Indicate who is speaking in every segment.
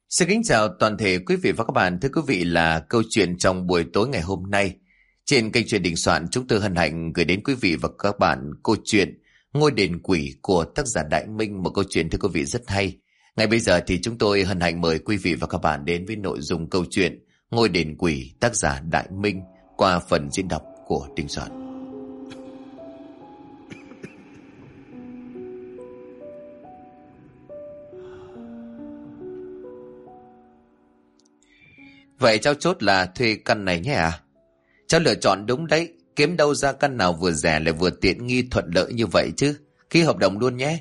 Speaker 1: Xin kính chào toàn thể quý vị và các bạn. Thưa quý vị, là câu chuyện trong buổi tối ngày hôm nay. Trên kênh Chuyện Đình Soạn, chúng tôi hân hạnh gửi đến quý vị và các bạn câu chuyện Ngôi Đền Quỷ của tác giả Đại Minh. Một câu chuyện thưa quý vị rất hay. Ngay bây giờ thì chúng tôi hân hạnh mời quý vị và các bạn đến với nội dung câu chuyện Ngôi Đền Quỷ tác giả Đại Minh qua phần diễn đọc của Đình Soạn. Vậy cháu chốt là thuê căn này nhé à? Cháu lựa chọn đúng đấy, kiếm đâu ra căn nào vừa rẻ lại vừa tiện nghi thuận lợi như vậy chứ. Ký hợp đồng luôn nhé.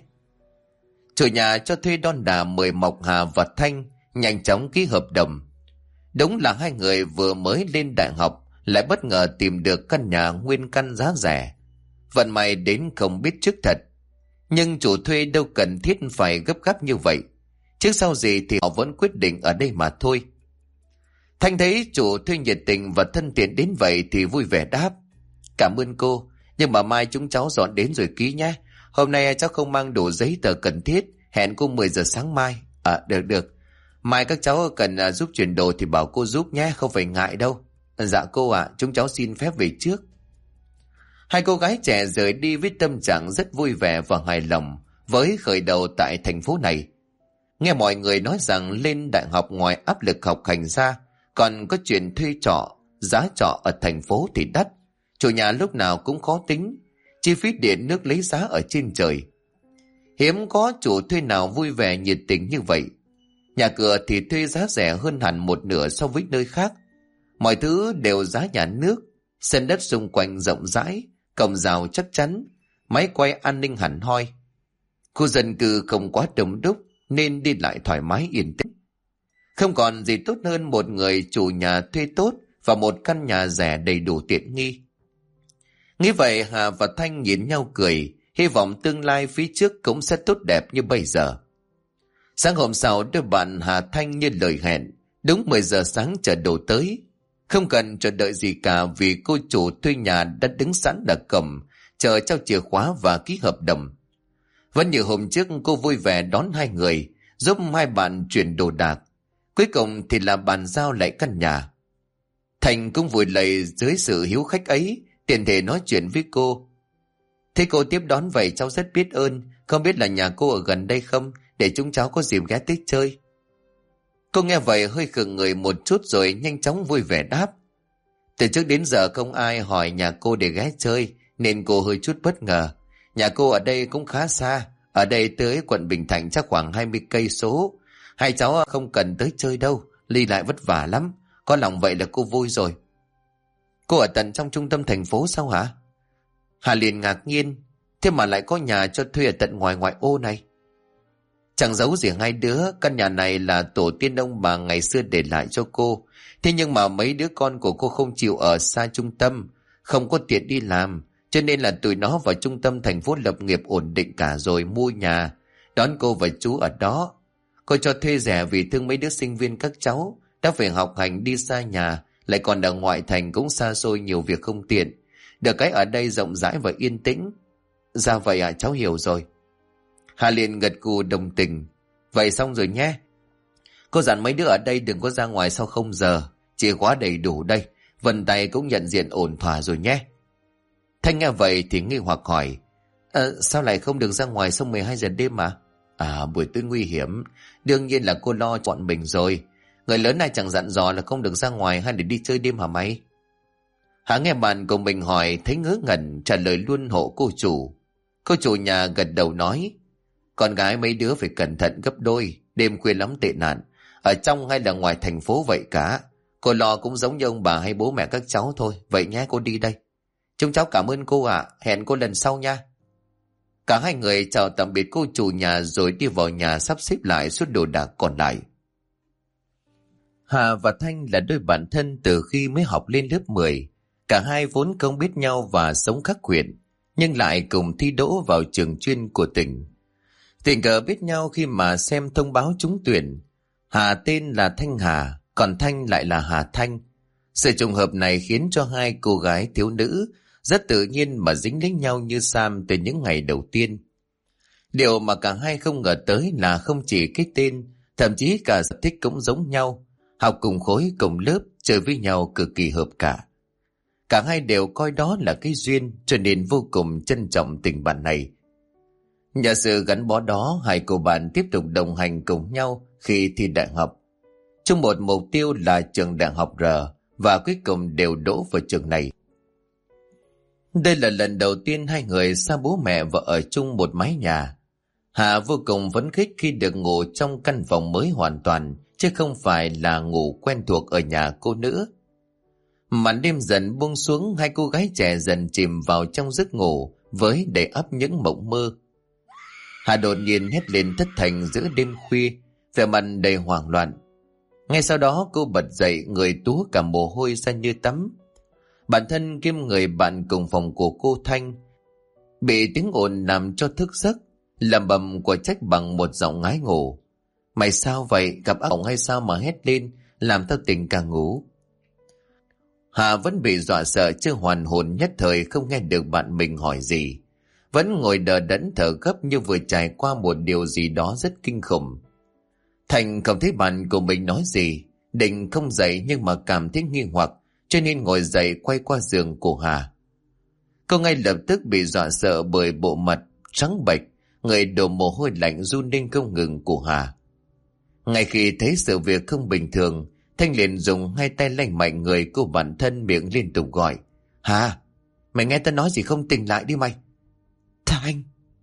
Speaker 1: Chủ nhà cho thuê đon đà mời Mộc Hà và Thanh nhanh chóng ký hợp đồng. Đúng là hai người vừa mới lên đại học lại bất ngờ tìm được căn nhà nguyên căn giá rẻ. Vận may đến không biết trước thật. Nhưng chủ thuê đâu cần thiết phải gấp gáp như vậy. Trước sau gì thì họ vẫn quyết định ở đây mà thôi. Thanh thấy chủ thuê nhiệt tình và thân thiện đến vậy thì vui vẻ đáp: Cảm ơn cô, nhưng mà mai chúng cháu dọn đến rồi ký nhé. Hôm nay cháu không mang đủ giấy tờ cần thiết, hẹn cô 10 giờ sáng mai. Được. Mai các cháu cần giúp chuyển đồ thì bảo cô giúp nhé, không phải ngại đâu. Dạ cô ạ, chúng cháu xin phép về trước. Hai cô gái trẻ rời đi với tâm trạng rất vui vẻ và hài lòng với khởi đầu tại thành phố này. Nghe mọi người nói rằng lên đại học ngoài áp lực học hành ra, còn có chuyện thuê trọ, giá trọ ở thành phố thì đắt. Chủ nhà lúc nào cũng khó tính, chi phí điện nước lấy giá ở trên trời. Hiếm có chủ thuê nào vui vẻ nhiệt tình như vậy. Nhà cửa thì thuê giá rẻ hơn hẳn một nửa so với nơi khác. Mọi thứ đều giá nhà nước, sân đất xung quanh rộng rãi, cổng rào chắc chắn, máy quay an ninh hẳn hoi. Khu dân cư không quá đông đúc nên đi lại thoải mái yên tĩnh. Không còn gì tốt hơn một người chủ nhà thuê tốt và một căn nhà rẻ đầy đủ tiện nghi. Nghĩ vậy Hà và Thanh nhìn nhau cười, hy vọng tương lai phía trước cũng sẽ tốt đẹp như bây giờ. Sáng hôm sau, đôi bạn Hà Thanh như lời hẹn, đúng 10 giờ sáng chở đồ tới. Không cần chờ đợi gì cả vì cô chủ thuê nhà đã đứng sẵn ở cổng, chờ trao chìa khóa và ký hợp đồng. Vẫn như hôm trước, cô vui vẻ đón hai người, giúp hai bạn chuyển đồ đạc. Cuối cùng thì là bàn giao lại căn nhà. Thành cũng vui lầy dưới sự hiếu khách ấy, tiện thể nói chuyện với cô. Thế cô tiếp đón vậy cháu rất biết ơn, không biết là nhà cô ở gần đây không, để chúng cháu có dịp ghé tới chơi. Cô nghe vậy hơi khựng người một chút rồi nhanh chóng vui vẻ đáp. Từ trước đến giờ không ai hỏi nhà cô để ghé chơi, nên cô hơi chút bất ngờ. Nhà cô ở đây cũng khá xa, ở đây tới quận Bình Thạnh chắc khoảng 20 cây số. Hai cháu không cần tới chơi đâu, đi lại vất vả lắm. Có lòng vậy là cô vui rồi. Cô ở tận trong trung tâm thành phố sao hả? Hà liền ngạc nhiên, thế mà lại có nhà cho thuê ở tận ngoài ngoại ô này. Chẳng giấu gì hai đứa, căn nhà này là tổ tiên ông bà ngày xưa để lại cho cô. Thế nhưng mà mấy đứa con của cô không chịu ở xa trung tâm, không có tiền đi làm, cho nên là tụi nó vào trung tâm thành phố lập nghiệp ổn định cả rồi mua nhà, đón cô và chú ở đó. Cô cho thuê rẻ vì thương mấy đứa sinh viên các cháu đã phải học hành đi xa nhà, lại còn ở ngoại thành cũng xa xôi nhiều việc không tiện. Được cái ở đây rộng rãi và yên tĩnh. Dạ vậy ạ, cháu hiểu rồi. Hà liền gật gù đồng tình. Vậy xong rồi nhé. Cô dặn mấy đứa ở đây đừng có ra ngoài sau 0 giờ. Chìa khóa đầy đủ đây. Vân tay cũng nhận diện ổn thỏa rồi nhé. Thanh nghe vậy thì nghi hoặc hỏi. Sao lại không được ra ngoài sau 12 giờ đêm à? Buổi tối nguy hiểm. Đương nhiên là cô lo chọn mình rồi. Người lớn này chẳng dặn dò là không được ra ngoài hay để đi chơi đêm hả mày? Hà nghe bạn của mình hỏi thấy ngớ ngẩn, trả lời luôn hộ cô chủ. Cô chủ nhà gật đầu nói. Con gái mấy đứa phải cẩn thận gấp đôi, đêm khuya lắm tệ nạn. Ở trong hay là ngoài thành phố vậy cả. Cô lo cũng giống như ông bà hay bố mẹ các cháu thôi. Vậy nhé, cô đi đây. Chúng cháu cảm ơn cô ạ, hẹn cô lần sau nha. Cả hai người chào tạm biệt cô chủ nhà rồi đi vào nhà sắp xếp lại số đồ đạc còn lại. Hà và Thanh là đôi bạn thân từ khi mới học lên lớp 10. Cả hai vốn không biết nhau và sống khác huyện, nhưng lại cùng thi đỗ vào trường chuyên của tỉnh. Tình cờ biết nhau khi mà xem thông báo trúng tuyển. Hà tên là Thanh Hà, còn Thanh lại là Hà Thanh. Sự trùng hợp này khiến cho hai cô gái thiếu nữ rất tự nhiên mà dính lấy nhau như Sam từ những ngày đầu tiên. Điều mà cả hai không ngờ tới là không chỉ cái tên, Thậm chí cả sở thích cũng giống nhau, học cùng khối cùng lớp, chơi với nhau cực kỳ hợp cả. Cả hai đều coi đó là cái duyên, cho nên vô cùng trân trọng tình bạn này. Nhờ sự gắn bó đó, hai cô bạn tiếp tục đồng hành cùng nhau khi thi đại học, chung một mục tiêu là trường đại học R, và cuối cùng đều đỗ vào trường này. Đây là lần đầu tiên hai người xa bố mẹ và ở chung một mái nhà. Hà vô cùng phấn khích khi được ngủ trong căn phòng mới hoàn toàn, chứ không phải là ngủ quen thuộc ở nhà cô nữa. Màn đêm dần buông xuống, hai cô gái trẻ dần chìm vào trong giấc ngủ với đầy ắp những mộng mơ. Hà đột nhiên hét lên thất thanh giữa đêm khuya, vẻ mặt đầy hoảng loạn. Ngay sau đó cô bật dậy, người túa cả mồ hôi ra như tắm. Bản thân kiêm người bạn cùng phòng của cô Thanh bị tiếng ồn làm cho thức giấc, lẩm bẩm của trách bằng một giọng ngái ngủ: "Mày sao vậy? Gặp ác mộng hay sao mà hét lên, làm tao tỉnh cả ngủ?" Hà vẫn bị dọa sợ, chưa hoàn hồn, nhất thời không nghe được bạn mình hỏi gì, vẫn ngồi đờ đẫn thở gấp như vừa trải qua một điều gì đó rất kinh khủng. Thành không thấy bạn của mình nói gì, định không dậy nhưng mà cảm thấy nghi hoặc, cho nên ngồi dậy quay qua giường của Hà. Cô ngay lập tức bị dọa sợ bởi bộ mặt trắng bệch, người đổ mồ hôi lạnh run lên không ngừng của Hà. Ngay khi thấy sự việc không bình thường, Thanh liền dùng hai tay lay mạnh người cô bản thân, miệng liên tục gọi: "Hà, mày nghe tao nói gì không, tỉnh lại đi mày." "Thanh."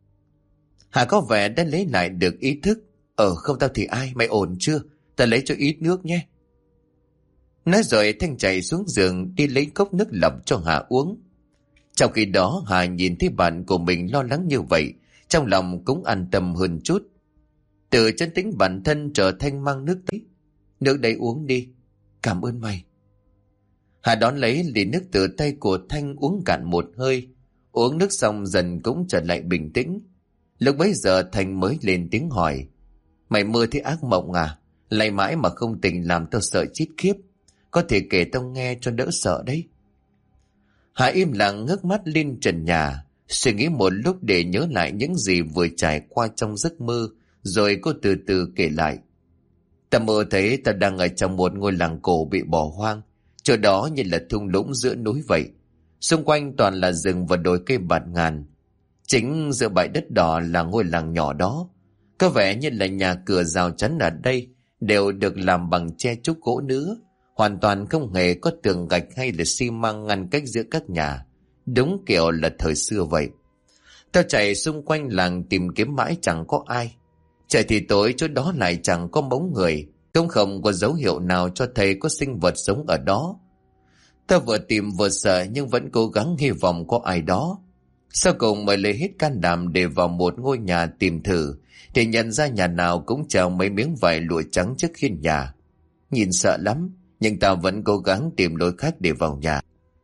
Speaker 1: Hà có vẻ đã lấy lại được ý thức. Không tao thì ai, mày ổn chưa? Tao lấy cho ít nước nhé." Nói rồi Thanh chạy xuống giường đi lấy cốc nước lọc cho Hà uống. Trong khi đó Hà nhìn thấy bạn của mình lo lắng như vậy, trong lòng cũng an tâm hơn chút. Từ chân tính bản thân trở Thanh mang nước tới. "Nước đây uống đi." "Cảm ơn mày." Hà đón lấy ly nước từ tay của Thanh uống cạn một hơi. Uống nước xong dần cũng trở lại bình tĩnh. Lúc bấy giờ Thanh mới lên tiếng hỏi: "Mày mơ thấy ác mộng à? Lay mãi mà không tỉnh làm tao sợ chết khiếp. Có thể kể tao nghe cho đỡ sợ đấy." Hà im lặng ngước mắt lên trần nhà, suy nghĩ một lúc để nhớ lại những gì vừa trải qua trong giấc mơ, rồi cô từ từ kể lại. "Ta mơ thấy ta đang ở trong một ngôi làng cổ bị bỏ hoang, chỗ đó như là thung lũng giữa núi vậy. Xung quanh toàn là rừng và đồi cây bạt ngàn. Chính giữa bãi đất đỏ là ngôi làng nhỏ đó. Có vẻ như là nhà cửa rào chắn ở đây đều được làm bằng tre trúc gỗ nữa, hoàn toàn không hề có tường gạch hay là xi măng ngăn cách giữa các nhà, đúng kiểu là thời xưa vậy. Tao chạy xung quanh làng tìm kiếm mãi chẳng có ai. Chạy thì tối chỗ đó lại chẳng có bóng người, cũng không có dấu hiệu nào cho thấy có sinh vật sống ở đó. Tao vừa tìm vừa sợ nhưng vẫn cố gắng hy vọng có ai đó. Sau cùng mới lấy hết can đảm để vào một ngôi nhà tìm thử, thì nhận ra nhà nào cũng treo mấy miếng vải lụa trắng trước hiên nhà. Nhìn sợ lắm, nhưng tao vẫn cố gắng tìm lối khác để vào nhà.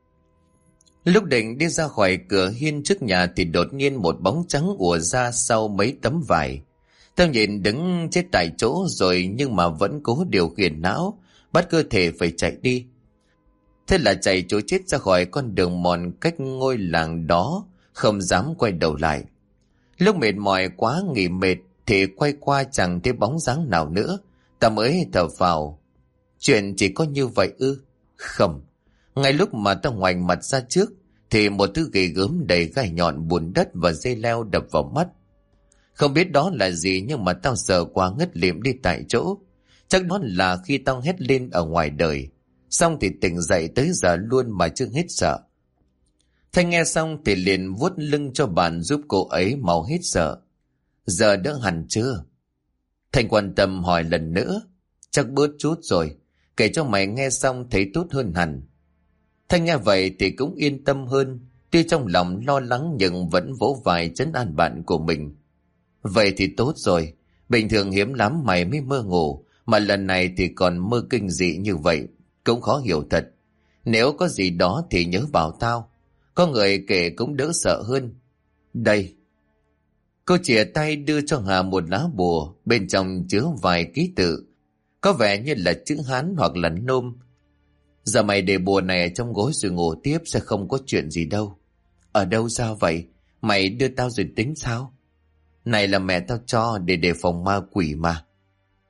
Speaker 1: Lúc định đi ra khỏi cửa hiên trước nhà thì đột nhiên một bóng trắng ùa ra sau mấy tấm vải. Tao nhìn đứng chết tại chỗ rồi nhưng mà vẫn cố điều khiển não, bắt cơ thể phải chạy đi. Thế là chạy trối chết ra khỏi con đường mòn cách ngôi làng đó, không dám quay đầu lại. Lúc mệt mỏi quá nghỉ mệt thì quay qua chẳng thấy bóng dáng nào nữa, ta mới thở phào. Chuyện chỉ có như vậy ư? Không. Ngay lúc mà ta ngoảnh mặt ra trước thì một thứ ghê gớm đầy gai nhọn, bùn đất và dây leo đập vào mắt. Không biết đó là gì nhưng mà tao sợ quá ngất lịm đi tại chỗ. Chắc đó là khi tao hét lên ở ngoài đời. Xong thì tỉnh dậy tới giờ luôn mà chưa hết sợ. Thanh nghe xong thì liền vuốt lưng cho bạn giúp cô ấy mau hết sợ. Giờ đỡ hẳn chưa? Thanh quan tâm hỏi lần nữa. Chắc bớt chút rồi. Kể cho mày nghe xong thấy tốt hơn hẳn. Thanh nghe vậy thì cũng yên tâm hơn. Tuy trong lòng lo lắng nhưng vẫn vỗ vai trấn an bạn của mình. Vậy thì tốt rồi. Bình thường hiếm lắm mày mới mơ ngủ, mà lần này thì còn mơ kinh dị như vậy. Cũng khó hiểu thật. Nếu có gì đó thì nhớ bảo tao. Có người kể cũng đỡ sợ hơn. Đây. Cô chìa tay đưa cho Hà một lá bùa, bên trong chứa vài ký tự. Có vẻ như là chữ Hán hoặc là Nôm. Giờ mày để bùa này ở trong gối rồi ngủ tiếp, sẽ không có chuyện gì đâu. Ở đâu ra vậy? Mày đưa tao rồi tính sao? Này là mẹ tao cho để đề phòng ma quỷ mà.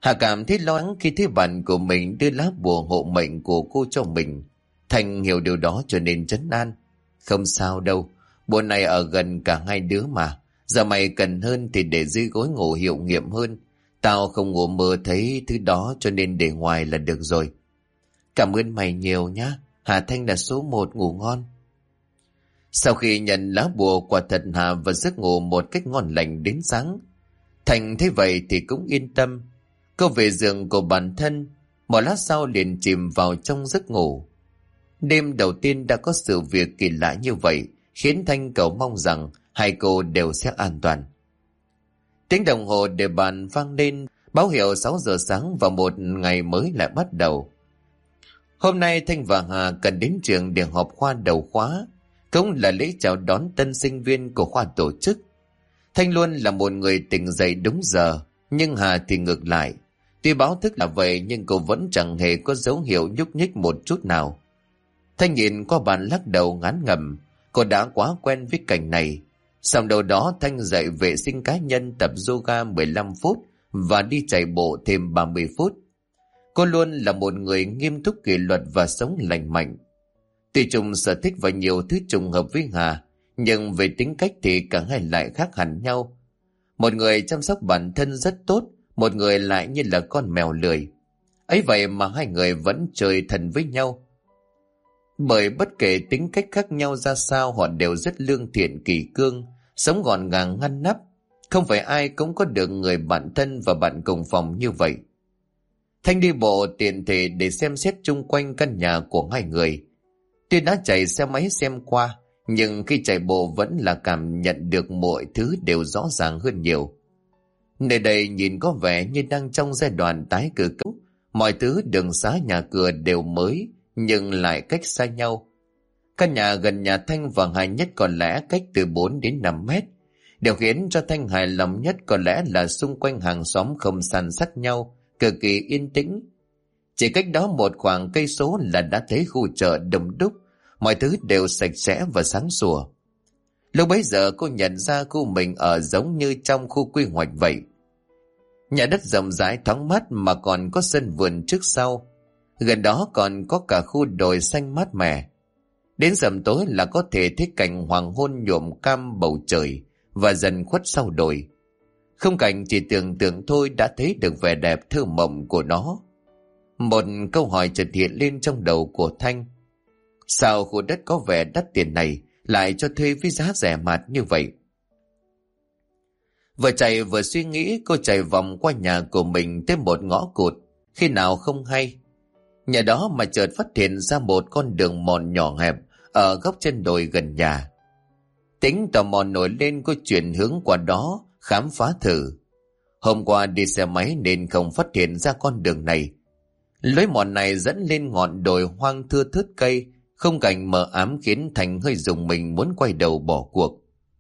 Speaker 1: Hà cảm thấy lo lắng khi thấy bạn của mình đưa lá bùa hộ mệnh của cô cho mình. Thành hiểu điều đó cho nên trấn an. Không sao đâu, bùa này ở gần cả hai đứa mà. Giờ mày cần hơn thì để dưới gối ngủ hiệu nghiệm hơn. Tao không ngủ mơ thấy thứ đó cho nên để ngoài là được rồi. Cảm ơn mày nhiều nhá. Hà Thanh là số 1, ngủ ngon. Sau khi nhận lá bùa, quả thật Hà vào giấc ngủ một cách ngon lành đến sáng. Thành thấy vậy thì cũng yên tâm. Cô về giường của bản thân, một lát sau liền chìm vào trong giấc ngủ. Đêm đầu tiên đã có sự việc kỳ lạ như vậy, khiến Thanh cầu mong rằng hai cô đều sẽ an toàn. Tiếng đồng hồ đề bàn vang lên, báo hiệu 6 giờ sáng và một ngày mới lại bắt đầu. Hôm nay Thanh và Hà cần đến trường để họp khoa đầu khóa, cũng là lễ chào đón tân sinh viên của khoa tổ chức. Thanh luôn là một người tỉnh dậy đúng giờ, nhưng Hà thì ngược lại. Tuy báo thức là vậy nhưng cô vẫn chẳng hề có dấu hiệu nhúc nhích một chút nào. Thanh nhìn qua bàn lắc đầu ngán ngẩm, cô đã quá quen với cảnh này. Xong đầu đó Thanh dậy vệ sinh cá nhân, tập yoga 15 phút và đi chạy bộ thêm 30 phút. Cô luôn là một người nghiêm túc, kỷ luật và sống lành mạnh. Tuy chung sở thích và nhiều thứ trùng hợp với Hà, nhưng về tính cách thì cả hai lại khác hẳn nhau. Một người chăm sóc bản thân rất tốt, một người lại như là con mèo lười. Ấy vậy mà hai người vẫn chơi thân với nhau. Bởi bất kể tính cách khác nhau ra sao, họ đều rất lương thiện kỷ cương, sống gọn gàng ngăn nắp. Không phải ai cũng có được người bạn thân và bạn cùng phòng như vậy. Thanh đi bộ tiện thể để xem xét chung quanh căn nhà của hai người. Tuy đã chạy xe máy xem qua, nhưng khi chạy bộ vẫn là cảm nhận được mọi thứ đều rõ ràng hơn nhiều. Nơi đây nhìn có vẻ như đang trong giai đoạn tái cơ cấu. Mọi thứ đường xá nhà cửa đều mới, nhưng lại cách xa nhau. Căn nhà gần nhà Thanh và Hà nhất có lẽ cách từ 4 đến 5 mét. Điều khiến cho Thanh hài lòng nhất có lẽ là xung quanh hàng xóm không san sát nhau, cực kỳ yên tĩnh. Chỉ cách đó một khoảng cây số là đã thấy khu chợ đông đúc, mọi thứ đều sạch sẽ và sáng sủa. Lúc bấy giờ cô nhận ra khu mình ở giống như trong khu quy hoạch vậy. Nhà đất rộng rãi thoáng mát mà còn có sân vườn trước sau. Gần đó còn có cả khu đồi xanh mát mẻ. Đến rằm tối là có thể thấy cảnh hoàng hôn nhuộm cam bầu trời và dần khuất sau đồi. Khung cảnh chỉ tưởng tượng thôi đã thấy được vẻ đẹp thơ mộng của nó. Một câu hỏi chợt hiện lên trong đầu của Thanh. Sao khu đất có vẻ đắt tiền này lại cho thuê với giá rẻ mạt như vậy? Vừa chạy vừa suy nghĩ, cô chạy vòng qua nhà của mình tới một ngõ cụt. Khi nào không hay, nhà đó mà chợt phát hiện ra một con đường mòn nhỏ hẹp ở góc chân đồi gần nhà. Tính tò mò nổi lên, cô chuyển hướng qua đó khám phá thử. Hôm qua đi xe máy nên không phát hiện ra con đường này. Lối mòn này dẫn lên ngọn đồi hoang thưa thớt cây, khung cảnh mờ ám khiến Thành hơi rùng mình muốn quay đầu bỏ cuộc.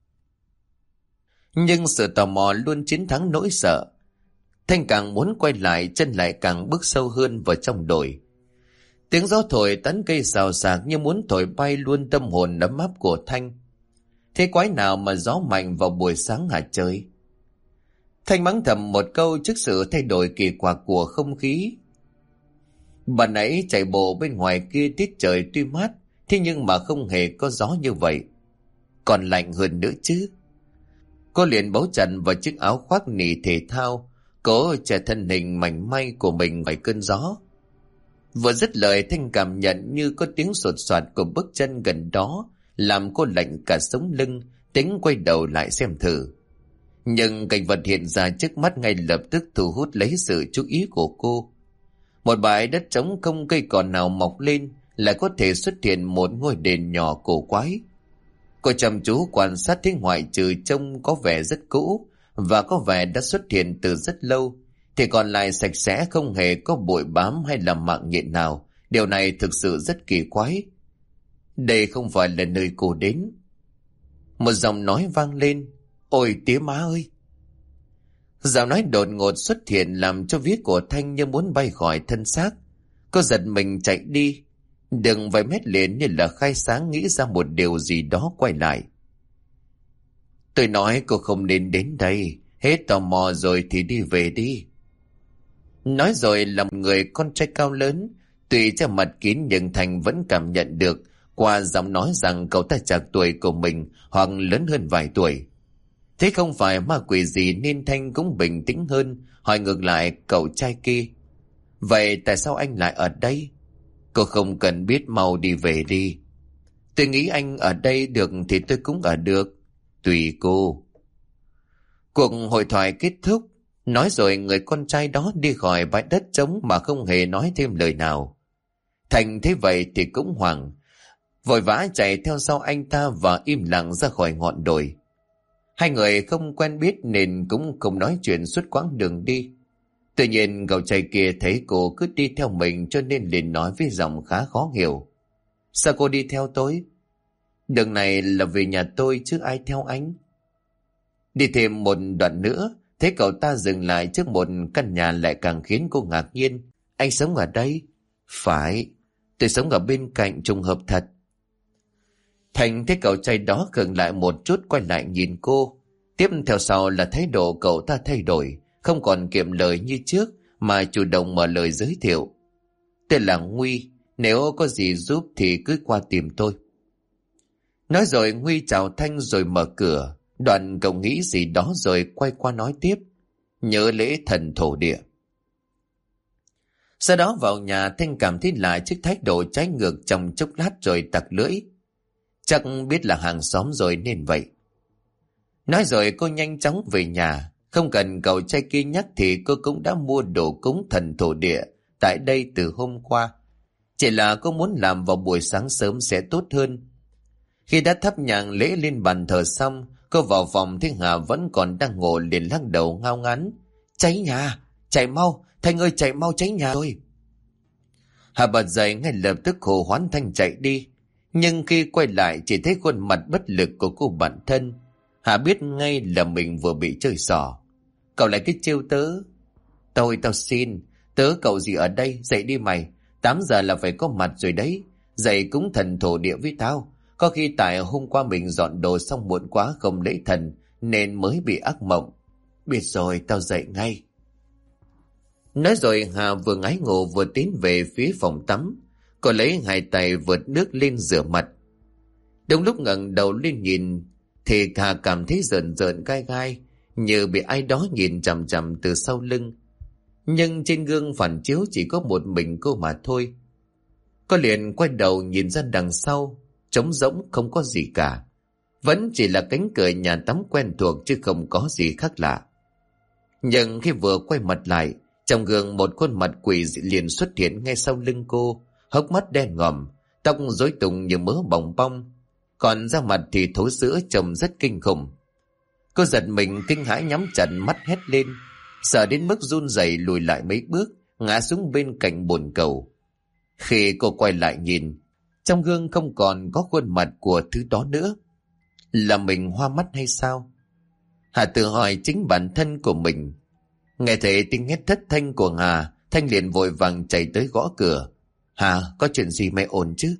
Speaker 1: Nhưng sự tò mò luôn chiến thắng nỗi sợ. Thanh càng muốn quay lại, chân lại càng bước sâu hơn vào trong đồi. Tiếng gió thổi tán cây xào xạc như muốn thổi bay luôn tâm hồn ấm áp của Thanh. Thế quái nào mà gió mạnh vào buổi sáng hả trời? Thanh mắng thầm một câu trước sự thay đổi kỳ quặc của không khí. Bà nãy chạy bộ bên ngoài kia tiết trời tuy mát, thế nhưng mà không hề có gió như vậy. Còn lạnh hơn nữa chứ. Cô liền bấu chặt vào chiếc áo khoác nỉ thể thao, cố che thân hình mảnh may của mình ngoài cơn gió. Vừa dứt lời, Thanh cảm nhận như có tiếng sột soạt của bước chân gần đó, làm cô lạnh cả sống lưng, tính quay đầu lại xem thử. Nhưng cảnh vật hiện ra trước mắt ngay lập tức thu hút lấy sự chú ý của cô. Một bãi đất trống không cây cỏ nào mọc lên, lại có thể xuất hiện một ngôi đền nhỏ cổ quái. Cô chăm chú quan sát thấy ngoại trừ trông có vẻ rất cũ và có vẻ đã xuất hiện từ rất lâu, thì còn lại sạch sẽ, không hề có bụi bám hay là mạng nhện nào. Điều này thực sự rất kỳ quái. Đây không phải là nơi cô đến. Một giọng nói vang lên. Ôi tía má ơi! Giọng nói đột ngột xuất hiện làm cho vía của Thanh như muốn bay khỏi thân xác. Cô giật mình chạy đi. Đừng vài mét liền như là khai sáng nghĩ ra một điều gì đó quay lại. Tôi nói cô không nên đến đây. Hết tò mò rồi thì đi về đi. Nói rồi là một người con trai cao lớn, tuy che mặt kín nhưng Thành vẫn cảm nhận được qua giọng nói rằng cậu ta chạc tuổi của mình hoặc lớn hơn vài tuổi. Thế không phải ma quỷ gì nên Thanh cũng bình tĩnh hơn, hỏi ngược lại cậu trai kia. Vậy tại sao anh lại ở đây? Cô không cần biết, mau đi về đi. Tôi nghĩ anh ở đây được thì tôi cũng ở được. Tùy cô. Cuộc hội thoại kết thúc. Nói rồi người con trai đó đi khỏi bãi đất trống mà không hề nói thêm lời nào. Thành thấy vậy thì cũng hoảng, vội vã chạy theo sau anh ta và im lặng ra khỏi ngọn đồi. Hai người không quen biết nên cũng không nói chuyện suốt quãng đường đi. Tự nhiên cậu trai kia thấy cô cứ đi theo mình cho nên liền nói với giọng khá khó hiểu. Sao cô đi theo tôi? Đường này là về nhà tôi chứ ai theo anh? Đi thêm một đoạn nữa, thấy cậu ta dừng lại trước một căn nhà lại càng khiến cô ngạc nhiên. Anh sống ở đây? Phải, tôi sống ở bên cạnh, trùng hợp thật. Thành thấy cậu trai đó khựng lại một chút, quay lại nhìn cô. Tiếp theo sau là thái độ cậu ta thay đổi, không còn kiệm lời như trước mà chủ động mở lời giới thiệu. Tên là Nguy, nếu có gì giúp thì cứ qua tìm tôi. Nói rồi Nguy chào Thanh rồi mở cửa. Đoạn cậu nghĩ gì đó rồi quay qua nói tiếp. Nhớ lễ thần thổ địa. Sau đó vào nhà, Thanh cảm thấy lại chiếc thái độ trái ngược trong chốc lát rồi tặc lưỡi. Chắc biết là hàng xóm rồi nên vậy. Nói rồi cô nhanh chóng về nhà. Không cần cậu trai kia nhắc thì cô cũng đã mua đồ cúng thần thổ địa tại đây từ hôm qua. Chỉ là cô muốn làm vào buổi sáng sớm sẽ tốt hơn. Khi đã thắp nhang lễ lên bàn thờ xong, cô vào phòng thấy Hà vẫn còn đang ngồi liền lắc đầu ngao ngán. Cháy nhà, chạy mau, Thanh ơi chạy mau, cháy nhà rồi. Hà bật dậy ngay lập tức hô hoán Thanh chạy đi. Nhưng khi quay lại chỉ thấy khuôn mặt bất lực của cô bạn thân. Hà biết ngay là mình vừa bị chơi xỏ. Cậu lại cái trêu tớ. Tao xin, tớ cậu gì ở đây, dậy đi mày. 8 giờ là phải có mặt rồi đấy. Dậy cúng thần thổ địa với tao. Có khi tại hôm qua mình dọn đồ xong muộn quá không lễ thần nên mới bị ác mộng. Biết rồi, tao dậy ngay. Nói rồi Hà vừa ngái ngủ vừa tiến về phía phòng tắm. Cô lấy 2 tay vượt nước lên rửa mặt. Đúng lúc ngẩng đầu lên nhìn thì Hà cảm thấy rợn rợn gai gai, như bị ai đó nhìn chằm chằm từ sau lưng. Nhưng trên gương phản chiếu chỉ có một mình cô mà thôi. Cô liền quay đầu nhìn ra đằng sau, trống rỗng không có gì cả. Vẫn chỉ là cánh cửa nhà tắm quen thuộc chứ không có gì khác lạ. Nhưng khi vừa quay mặt lại, trong gương một khuôn mặt quỷ dị liền xuất hiện ngay sau lưng cô, hốc mắt đen ngòm, tóc rối tung như mớ bòng bong, còn da mặt thì thối rữa trông rất kinh khủng. Cô giật mình kinh hãi nhắm chặt mắt hét lên, sợ đến mức run rẩy lùi lại mấy bước, ngã xuống bên cạnh bồn cầu. Khi cô quay lại nhìn, trong gương không còn có khuôn mặt của thứ đó nữa. Là mình hoa mắt hay sao? Hà tự hỏi chính bản thân của mình. Nghe thấy tiếng hét thất thanh của Hà, Thanh liền vội vàng chạy tới gõ cửa. Hà, có chuyện gì mày ổn chứ?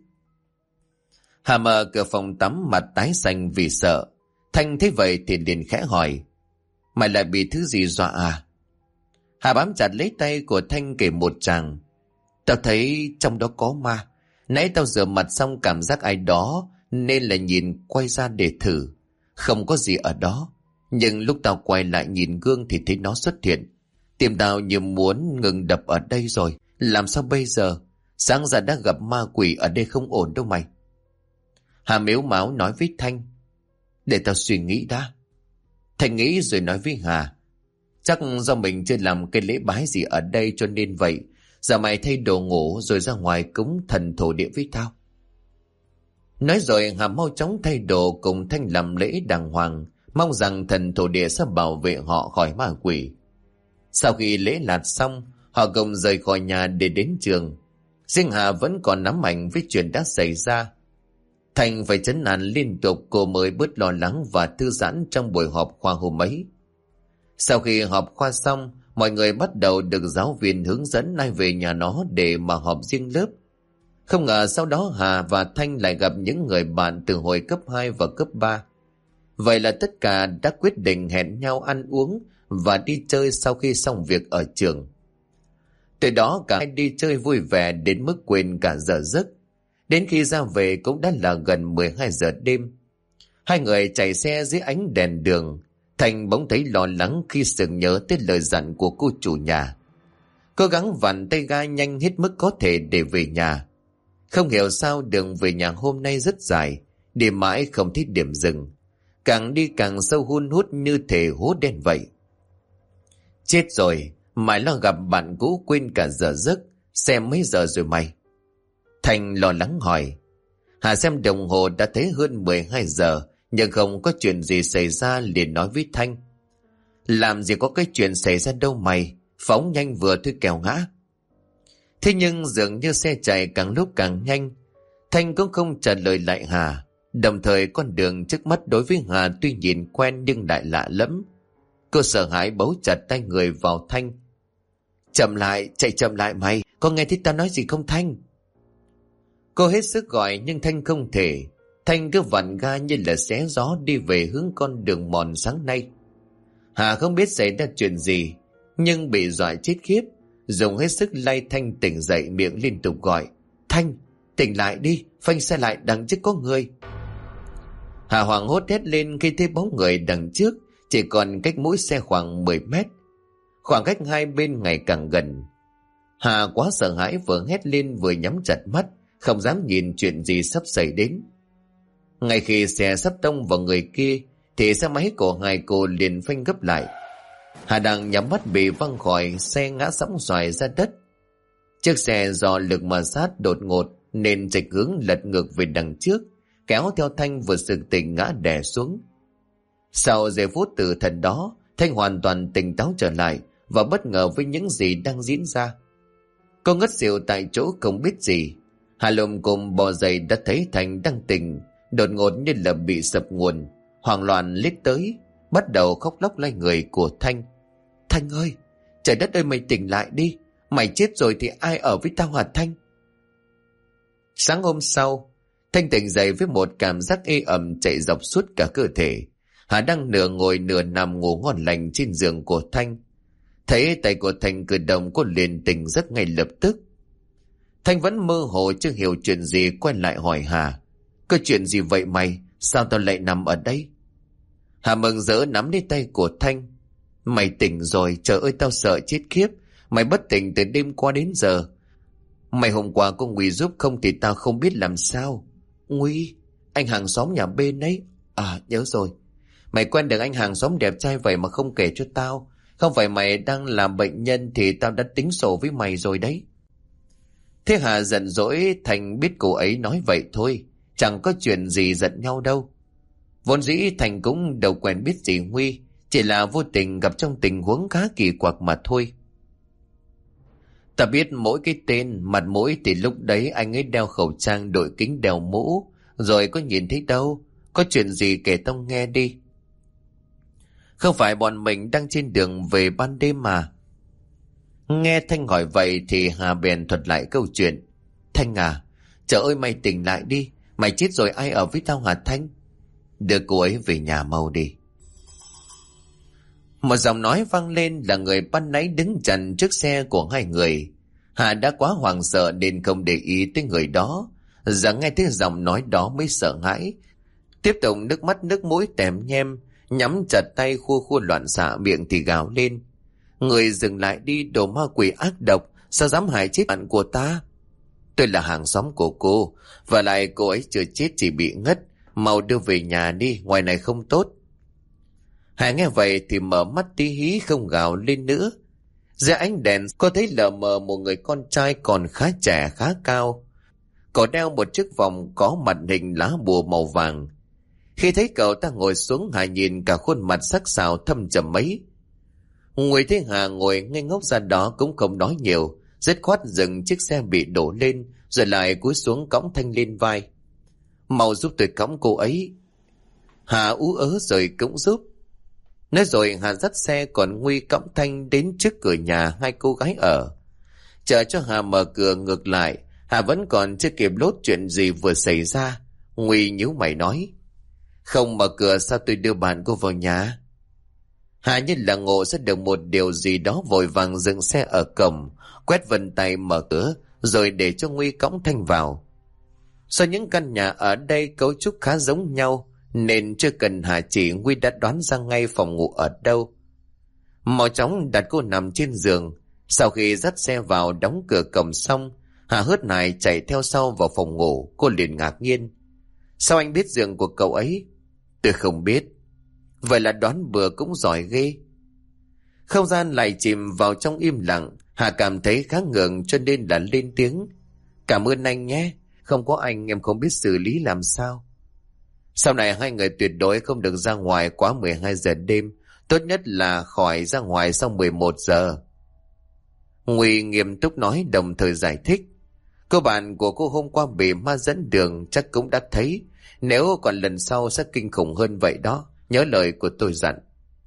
Speaker 1: Hà mở cửa phòng tắm mặt tái xanh vì sợ. Thanh thấy vậy thì liền khẽ hỏi. Mày lại bị thứ gì dọa à? Hà bám chặt lấy tay của Thanh kể một tràng. Tao thấy trong đó có ma. Nãy tao rửa mặt xong cảm giác ai đó nên là nhìn quay ra để thử. Không có gì ở đó. Nhưng lúc tao quay lại nhìn gương thì thấy nó xuất hiện. Tim tao như muốn ngừng đập ở đây rồi. Làm sao bây giờ? Sáng ra đã gặp ma quỷ ở đây không ổn đâu mày. Hà mếu máo nói với Thanh. Để tao suy nghĩ đã. Thanh nghĩ rồi nói với Hà. Chắc do mình chưa làm cái lễ bái gì ở đây cho nên vậy. Giờ mày thay đồ ngủ rồi ra ngoài cúng thần thổ địa với tao. Nói rồi Hà mau chóng thay đồ cùng Thanh làm lễ đàng hoàng, mong rằng thần thổ địa sẽ bảo vệ họ khỏi ma quỷ. Sau khi lễ lạt xong, họ cùng rời khỏi nhà để đến trường. Riêng Hà vẫn còn nắm ảnh với chuyện đã xảy ra. Thành phải trấn an liên tục cô mới bớt lo lắng và thư giãn trong buổi họp khoa hôm ấy. Sau khi họp khoa xong, mọi người bắt đầu được giáo viên hướng dẫn ai về nhà nó để mà họp riêng lớp. Không ngờ sau đó Hà và Thanh lại gặp những người bạn từ hồi cấp 2 và cấp 3. Vậy là tất cả đã quyết định hẹn nhau ăn uống và đi chơi sau khi xong việc ở trường. Từ đó cả hai đi chơi vui vẻ đến mức quên cả giờ giấc. Đến khi ra về cũng đã là gần 12 giờ đêm. Hai người chạy xe dưới ánh đèn đường. Thành bỗng thấy lo lắng khi sực nhớ tới lời dặn của cô chủ nhà. Cố gắng vặn tay ga nhanh hết mức có thể để về nhà. Không hiểu sao đường về nhà hôm nay rất dài, đi mãi không thấy điểm dừng. Càng đi càng sâu hun hút như thể hố đen vậy. Chết rồi, mãi lo gặp bạn cũ quên cả giờ giấc. Xem mấy giờ rồi mày? Thành lo lắng hỏi. Hà xem đồng hồ đã thấy hơn 12 giờ, nhưng không có chuyện gì xảy ra liền nói với Thanh. Làm gì có cái chuyện xảy ra đâu mày, phóng nhanh vừa thôi kẻo ngã. Thế nhưng dường như xe chạy càng lúc càng nhanh. Thanh cũng không trả lời lại Hà. Đồng thời con đường trước mắt đối với Hà tuy nhìn quen nhưng lại lạ lẫm. Cô sợ hãi bấu chặt tay người vào Thanh. Chậm lại, chạy chậm lại mày, có nghe thấy tao nói gì không Thanh? Cô hết sức gọi nhưng Thanh không thể. Thanh cứ vặn ga như là xé gió đi về hướng con đường mòn sáng nay. Hà không biết xảy ra chuyện gì, nhưng bị dọa chết khiếp, dùng hết sức lay Thanh tỉnh dậy, miệng liên tục gọi. Thanh, tỉnh lại đi, phanh xe lại, đằng trước có người. Hà hoảng hốt hét lên khi thấy bóng người đằng trước chỉ còn cách mũi xe khoảng 10 mét. Khoảng cách hai bên ngày càng gần. Hà quá sợ hãi, vừa hét lên vừa nhắm chặt mắt, không dám nhìn chuyện gì sắp xảy đến. Ngay khi xe sắp tông vào người kia thì xe máy của hai cô liền phanh gấp lại. Hà đang nhắm mắt bị văng khỏi xe, ngã sóng xoài ra đất. Chiếc xe do lực ma sát đột ngột nên chệch hướng lật ngược về đằng trước, kéo theo Thanh vừa sực tỉnh ngã đè xuống. Sau giây phút tử thần đó, Thanh hoàn toàn tỉnh táo trở lại và bất ngờ với những gì đang diễn ra. Cô ngất xỉu tại chỗ không biết gì. Hà lồm cồm bò dậy đã thấy Thanh đang tỉnh, đột ngột như là bị sập nguồn, hoảng loạn lết tới, bắt đầu khóc lóc lay người của Thanh. Thanh ơi, trời đất ơi, mày tỉnh lại đi, mày chết rồi thì ai ở với tao hả Thanh? Sáng hôm sau, Thanh tỉnh dậy với một cảm giác ê ẩm chạy dọc suốt cả cơ thể. Hà đang nửa ngồi nửa nằm ngủ ngon lành trên giường của Thanh. Thấy tay của Thanh cử động, cô liền tỉnh giấc ngay lập tức. Thanh vẫn mơ hồ chưa hiểu chuyện gì, quay lại hỏi Hà. Có chuyện gì vậy mày? Sao tao lại nằm ở đây? Hà mừng rỡ nắm lấy tay của Thanh. Mày tỉnh rồi, trời ơi tao sợ chết khiếp. Mày bất tỉnh từ đêm qua đến giờ. Mày hôm qua có Nguy giúp không thì tao không biết làm sao. Nguy? Anh hàng xóm nhà bên ấy. À nhớ rồi. Mày quen được anh hàng xóm đẹp trai vậy mà không kể cho tao. Không phải mày đang làm bệnh nhân thì tao đã tính sổ với mày rồi đấy. Thế Hà giận dỗi, Thành biết cô ấy nói vậy thôi, chẳng có chuyện gì giận nhau đâu. Vốn dĩ Thành cũng đâu quen biết gì Huy, chỉ là vô tình gặp trong tình huống khá kỳ quặc mà thôi. Ta biết mỗi cái tên, mặt mũi thì lúc đấy anh ấy đeo khẩu trang, đội kính đeo mũ, rồi có nhìn thấy đâu. Có chuyện gì kể tao nghe đi. Không phải bọn mình đang trên đường về ban đêm mà. Nghe Thanh hỏi vậy thì Hà bèn thuật lại câu chuyện. Thanh à, trời ơi mày tỉnh lại đi, mày chết rồi ai ở với tao hả Thanh? Đưa cô ấy về nhà mau đi. Một giọng nói vang lên là người ban nãy đứng chặn trước xe của hai người. Hà đã quá hoảng sợ nên không để ý tới người đó. Giờ nghe thấy giọng nói đó mới sợ hãi. Tiếp tục nước mắt nước mũi tèm nhem, nhắm chặt tay khua khua loạn xạ, miệng thì gào lên. Người dừng lại đi, đồ ma quỷ ác độc, sao dám hại chết bạn của ta? Tôi là hàng xóm của cô, và lại cô ấy chưa chết chỉ bị ngất, mau đưa về nhà đi, ngoài này không tốt. Hà nghe vậy thì mở mắt tí hí không gào lên nữa. Dưới ánh đèn có thấy lờ mờ một người con trai còn khá trẻ khá cao. Cậu đeo một chiếc vòng có mặt hình lá bùa màu vàng. Khi thấy cậu ta ngồi xuống, Hà nhìn cả khuôn mặt sắc sảo thâm trầm ấy. Người thấy Hà ngồi ngây ngốc ra đó cũng không nói nhiều, dứt khoát dừng chiếc xe bị đổ lên, rồi lại cúi xuống cõng Thanh lên vai. Mau giúp tôi cõng cô ấy. Hà ú ớ rồi cũng giúp. Nói rồi Hà dắt xe còn Nguy cõng Thanh đến trước cửa nhà hai cô gái ở. Chờ cho Hà mở cửa ngược lại, Hà vẫn còn chưa kịp lốt chuyện gì vừa xảy ra. Nguy nhíu mày nói. Không mở cửa sao tôi đưa bạn cô vào nhà? Hà như là ngộ ra được một điều gì đó, vội vàng dừng xe ở cổng, quét vân tay mở cửa, rồi để cho Nguy cõng Thanh vào. Do những căn nhà ở đây cấu trúc khá giống nhau, nên chưa cần Hà chỉ, Nguy đã đoán ra ngay phòng ngủ ở đâu. Mau chóng đặt cô nằm trên giường. Sau khi dắt xe vào đóng cửa cổng xong, Hà hớt hải chạy theo sau vào phòng ngủ. Cô liền ngạc nhiên: sao anh biết giường của cậu ấy? Tôi không biết. Vậy là đoán bừa cũng giỏi ghê. Không gian lại chìm vào trong im lặng. Hà cảm thấy khá ngượng cho nên là lên tiếng: cảm ơn anh nhé, không có anh em không biết xử lý làm sao. Sau này hai người tuyệt đối không được ra ngoài quá 12 giờ đêm, tốt nhất là khỏi ra ngoài sau 11 giờ. Nguy nghiêm túc nói, đồng thời giải thích: cô bạn của cô hôm qua bị ma dẫn đường chắc cũng đã thấy, nếu còn lần sau sẽ kinh khủng hơn vậy đó, nhớ lời của tôi dặn.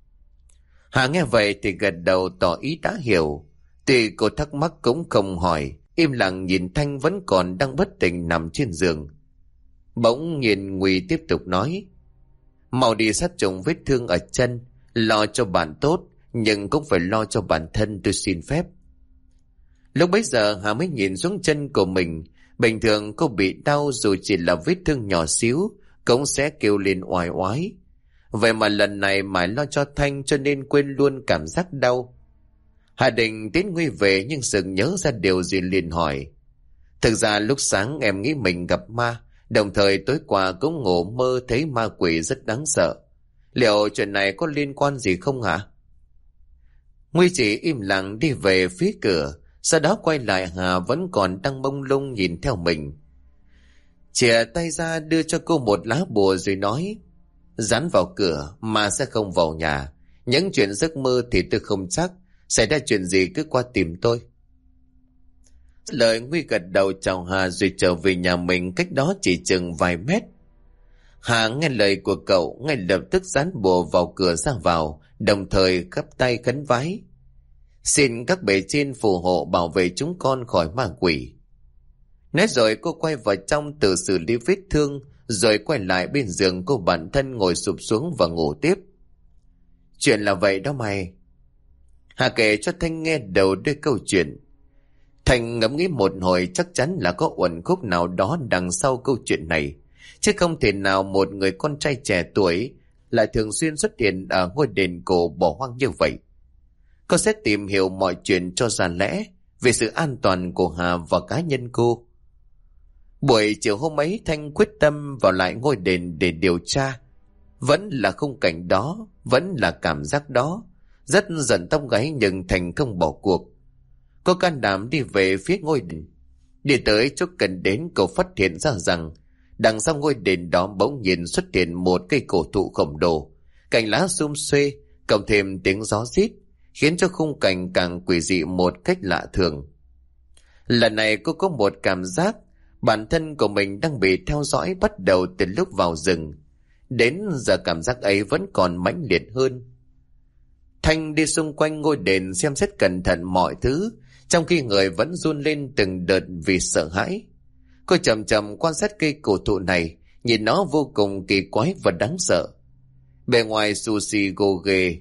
Speaker 1: Hà nghe vậy thì gật đầu tỏ ý đã hiểu. Tuy cô thắc mắc cũng không hỏi, im lặng nhìn Thanh vẫn còn đang bất tỉnh nằm trên giường. Bỗng nhìn Nguy tiếp tục nói: mau đi sát trùng vết thương ở chân, lo cho bạn tốt, nhưng cũng phải lo cho bản thân, tôi xin phép. Lúc bấy giờ Hà mới nhìn xuống chân của mình. Bình thường cô bị đau dù chỉ là vết thương nhỏ xíu cũng sẽ kêu lên oai oái. Vậy mà lần này mãi lo cho Thanh cho nên quên luôn cảm giác đau. Hà định tiến Nguy về nhưng sực nhớ ra điều gì liền hỏi: thực ra lúc sáng em nghĩ mình gặp ma, đồng thời tối qua cũng ngủ mơ thấy ma quỷ rất đáng sợ. Liệu chuyện này có liên quan gì không hả? Nguy chỉ im lặng đi về phía cửa, sau đó quay lại Hà vẫn còn đang mông lung nhìn theo mình. Chìa tay ra đưa cho cô một lá bùa rồi nói: dán vào cửa mà sẽ không vào nhà. Những chuyện giấc mơ thì tôi không chắc, xảy ra chuyện gì cứ qua tìm tôi. Lời Nguy gật đầu chào Hà rồi trở về nhà mình, cách đó chỉ chừng vài mét. Hà nghe lời của cậu, ngay lập tức dán bùa vào cửa ra vào, đồng thời khắp tay khấn vái: xin các bề trên phù hộ bảo vệ chúng con khỏi ma quỷ. Nói rồi cô quay vào trong tự xử lý vết thương, rồi quay lại bên giường cô bản thân ngồi sụp xuống và ngủ tiếp. Chuyện là vậy đó mày. Hà kể cho Thanh nghe đầu đuôi câu chuyện. Thanh ngẫm nghĩ một hồi, chắc chắn là có uẩn khúc nào đó đằng sau câu chuyện này, chứ không thể nào một người con trai trẻ tuổi lại thường xuyên xuất hiện ở ngôi đền cổ bỏ hoang như vậy. Cô sẽ tìm hiểu mọi chuyện cho ra lẽ, về sự an toàn của Hà và cá nhân cô. Buổi chiều hôm ấy, Thanh quyết tâm vào lại ngôi đền để điều tra. Vẫn là khung cảnh đó, vẫn là cảm giác đó. Rất giận tóc gáy nhưng Thành không bỏ cuộc. Cô can đảm đi về phía ngôi đền. Đi tới chỗ cần đến, cậu phát hiện ra rằng đằng sau ngôi đền đó bỗng nhiên xuất hiện một cây cổ thụ khổng lồ, cành lá sum xuê, cộng thêm tiếng gió rít, khiến cho khung cảnh càng quỷ dị một cách lạ thường. Lần này cô có một cảm giác bản thân của mình đang bị theo dõi, bắt đầu từ lúc vào rừng. Đến giờ cảm giác ấy vẫn còn mãnh liệt hơn. Thanh đi xung quanh ngôi đền xem xét cẩn thận mọi thứ, trong khi người vẫn run lên từng đợt vì sợ hãi. Cô chậm chậm quan sát cây cổ thụ này, nhìn nó vô cùng kỳ quái và đáng sợ. Bề ngoài xù xì gồ ghề,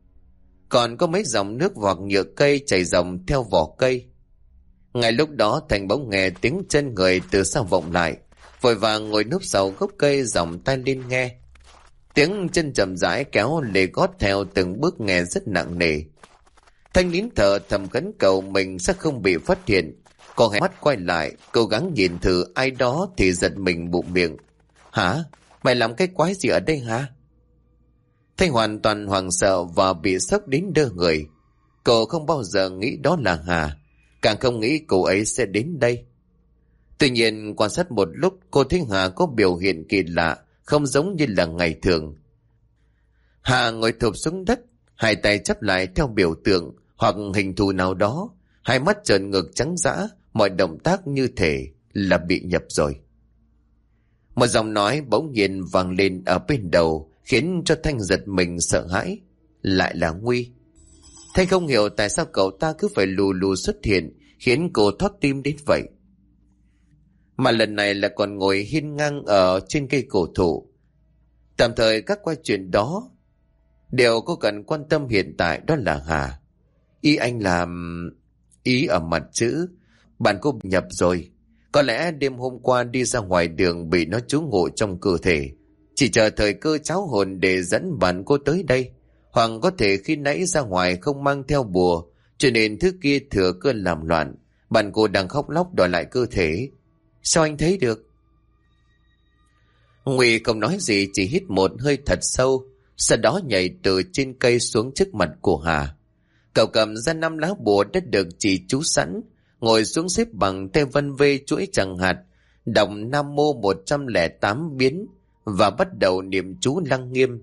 Speaker 1: còn có mấy dòng nước hoặc nhựa cây chảy dòng theo vỏ cây. Ngay lúc đó Thành bỗng nghe tiếng chân người từ sau vọng lại, vội vàng ngồi núp sau gốc cây, giọng tai lên nghe. Tiếng chân chậm rãi kéo lê gót theo từng bước nghe rất nặng nề. Thanh nín thở thầm khấn cầu mình sẽ không bị phát hiện. Cô hé mắt quay lại, cố gắng nhìn thử ai đó thì giật mình bụng miệng. Hả? Mày làm cái quái gì ở đây hả? Thanh hoàn toàn hoảng sợ và bị sốc đến đơ người. Cô không bao giờ nghĩ đó là Hà, càng không nghĩ cô ấy sẽ đến đây. Tuy nhiên quan sát một lúc, cô thấy Hà có biểu hiện kỳ lạ, không giống như là ngày thường. Hà ngồi thụp xuống đất, hai tay chắp lại theo biểu tượng hoặc hình thù nào đó, hai mắt trợn ngược trắng dã, mọi động tác như thể là bị nhập rồi. Một giọng nói bỗng nhiên vang lên ở bên đầu, khiến cho Thanh giật mình sợ hãi. Lại là Nguy. Thanh không hiểu tại sao cậu ta cứ phải lù lù xuất hiện, khiến cô thót tim đến vậy. Mà lần này là còn ngồi hiên ngang ở trên cây cổ thụ. Tạm thời gác qua chuyện đó, Điều cô cần quan tâm hiện tại đó là Hà. Ý anh là... Ý ở mặt chữ. Bạn cô nhập rồi. Có lẽ đêm hôm qua đi ra ngoài đường bị nó trú ngụ trong cơ thể. Chỉ chờ thời cơ tráo hồn để dẫn bạn cô tới đây. Hoặc có thể khi nãy ra ngoài không mang theo bùa, cho nên thứ kia thừa cơn làm loạn. Bạn cô đang khóc lóc đòi lại cơ thể. Sao anh thấy được? Nguy không nói gì, chỉ hít một hơi thật sâu, sau đó nhảy từ trên cây xuống trước mặt của Hà. Cậu cầm ra 5 lá bùa đã được chỉ chú sẵn, ngồi xuống xếp bằng tay vân vê chuỗi chẳng hạt, đọc Nam Mô 108 biến và bắt đầu niệm chú lăng nghiêm.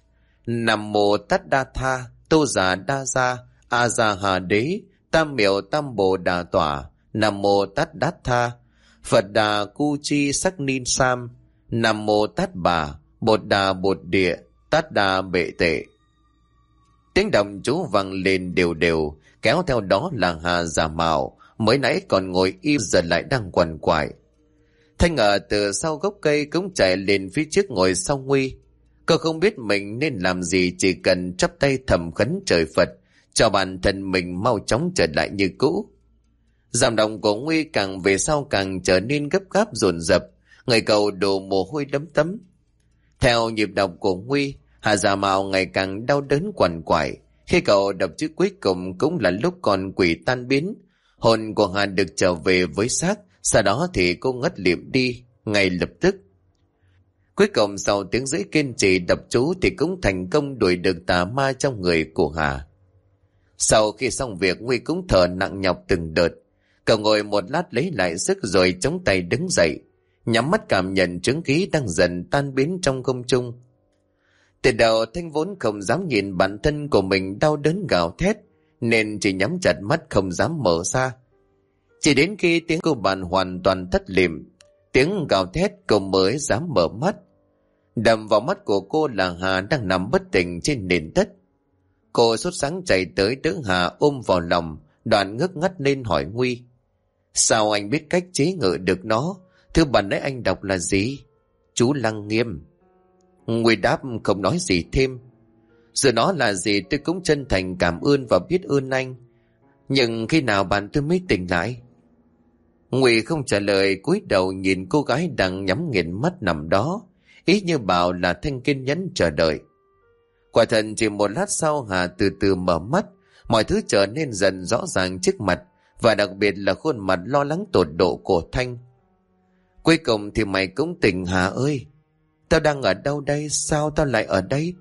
Speaker 1: Nam Mô Tát Đa Tha, Tô Già Đa Gia, A Gia Hà Đế, Tam Miệu Tam Bồ Đà Tỏa, Nam Mô Tát Đát Tha, Phật Đà Cu Chi Sắc Ninh Sam, Nam Mô Tát Bà, Bột Đà Bột Địa, Tát Đà Bệ Tệ. Tiếng động chú vang lên đều đều, kéo theo đó là Hà giả mạo, mới nãy còn ngồi im giờ lại đang quằn quại. Thanh ở từ sau gốc cây cũng chạy lên phía trước ngồi sau Nguy. Cô không biết mình nên làm gì, chỉ cần chắp tay thầm khấn trời Phật, cho bản thân mình mau chóng trở lại như cũ. Giảm động của Nguy càng về sau càng trở nên gấp gáp dồn dập, người cậu đổ mồ hôi đấm tấm. Theo nhịp đọc của Nguy, Hà giả mạo ngày càng đau đớn quằn quại. Khi cậu đọc chữ cuối cùng cũng là lúc con quỷ tan biến, hồn của Hà được trở về với xác, sau đó thì cô ngất lịm đi ngay lập tức. Cuối cùng sau tiếng rưỡi kiên trì đọc chú thì cũng thành công đuổi được tà ma trong người của Hà. Sau khi xong việc, Nguy cũng thở nặng nhọc từng đợt. Cậu ngồi một lát lấy lại sức rồi chống tay đứng dậy, nhắm mắt cảm nhận chứng khí đang dần tan biến trong không trung. Từ đầu Thanh vốn không dám nhìn bản thân của mình đau đớn gào thét, nên chỉ nhắm chặt mắt không dám mở ra. Chỉ đến khi tiếng cô bạn hoàn toàn thất liệm, tiếng gào thét cô mới dám mở mắt. Đầm vào mắt của cô là Hà đang nằm bất tỉnh trên nền đất. Cô sốt sắng chạy tới đỡ Hà ôm vào lòng, đoạn ngước ngắt lên hỏi Nguy: Sao anh biết cách chế ngự được nó? Thứ bản nãy anh đọc là gì? Chú lăng nghiêm. Nguy đáp không nói gì thêm. Giờ nó là gì tôi cũng chân thành cảm ơn và biết ơn anh. Nhưng khi nào bạn tôi mới tỉnh lại? Nguy không trả lời, cúi đầu nhìn cô gái đang nhắm nghiền mắt nằm đó, ý như bảo là Thanh kiên nhẫn chờ đợi. Quả thật chỉ một lát sau, Hà từ từ mở mắt, mọi thứ trở nên dần rõ ràng trước mặt, và đặc biệt là khuôn mặt lo lắng tột độ của Thanh. Cuối cùng thì mày cũng tỉnh Hà ơi. Tao đang ở đâu đây? Sao tao lại ở đây?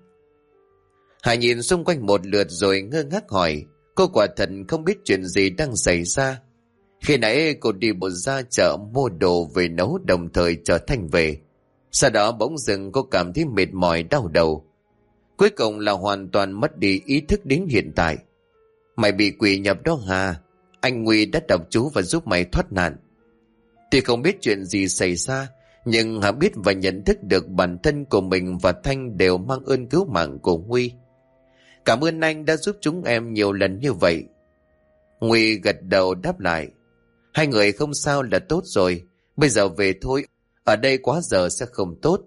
Speaker 1: Hà nhìn xung quanh một lượt rồi ngơ ngác hỏi. Cô quả thật không biết chuyện gì đang xảy ra. Khi nãy cô đi bộ ra chợ mua đồ về nấu, đồng thời chở Thanh về. Sau đó bỗng dưng cô cảm thấy mệt mỏi đau đầu. Cuối cùng là hoàn toàn mất đi ý thức đến hiện tại. Mày bị quỷ nhập đó Hà. Anh Nguy đã đọc chú và giúp mày thoát nạn. Tuy không biết chuyện gì xảy ra, nhưng Hà biết và nhận thức được bản thân của mình và Thanh đều mang ơn cứu mạng của Nguy. Cảm ơn anh đã giúp chúng em nhiều lần như vậy. Nguy gật đầu đáp lại. Hai người không sao là tốt rồi. Bây giờ về thôi. Ở đây quá giờ sẽ không tốt.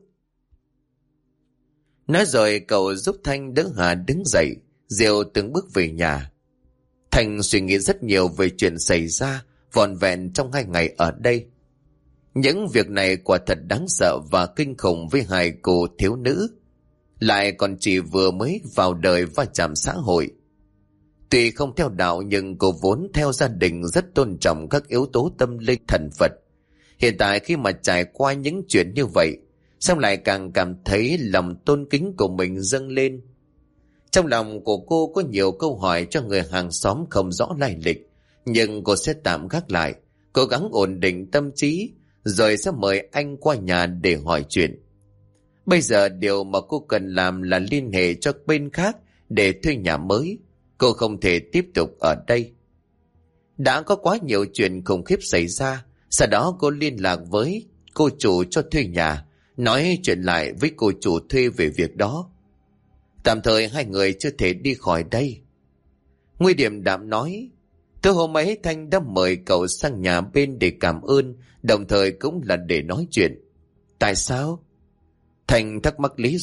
Speaker 1: Nói rồi cậu giúp Thanh đỡ Hà đứng dậy, dìu từng bước về nhà. Thanh suy nghĩ rất nhiều về chuyện xảy ra vỏn vẹn trong 2 ngày ở đây. Những việc này quả thật đáng sợ và kinh khủng với hai cô thiếu nữ, lại còn chỉ vừa mới vào đời va chạm xã hội. Tuy không theo đạo nhưng cô vốn theo gia đình rất tôn trọng các yếu tố tâm linh thần Phật. Hiện tại khi mà trải qua những chuyện như vậy, xong lại càng cảm thấy lòng tôn kính của mình dâng lên. Trong lòng của cô có nhiều câu hỏi cho người hàng xóm không rõ lai lịch, nhưng cô sẽ tạm gác lại, cố gắng ổn định tâm trí, rồi sẽ mời anh qua nhà để hỏi chuyện. Bây giờ điều mà cô cần làm là liên hệ cho bên khác để thuê nhà mới. Cô không thể tiếp tục ở đây. Đã có quá nhiều chuyện khủng khiếp xảy ra. Sau đó cô liên lạc với cô chủ cho thuê nhà, nói chuyện lại với cô chủ thuê về việc đó. Tạm thời hai người chưa thể đi khỏi đây. Nguy điềm đạm nói: Từ hôm ấy Thanh đã mời cậu sang nhà bên để cảm ơn, đồng thời cũng là để nói chuyện. Tại sao? Thanh thắc mắc lý do,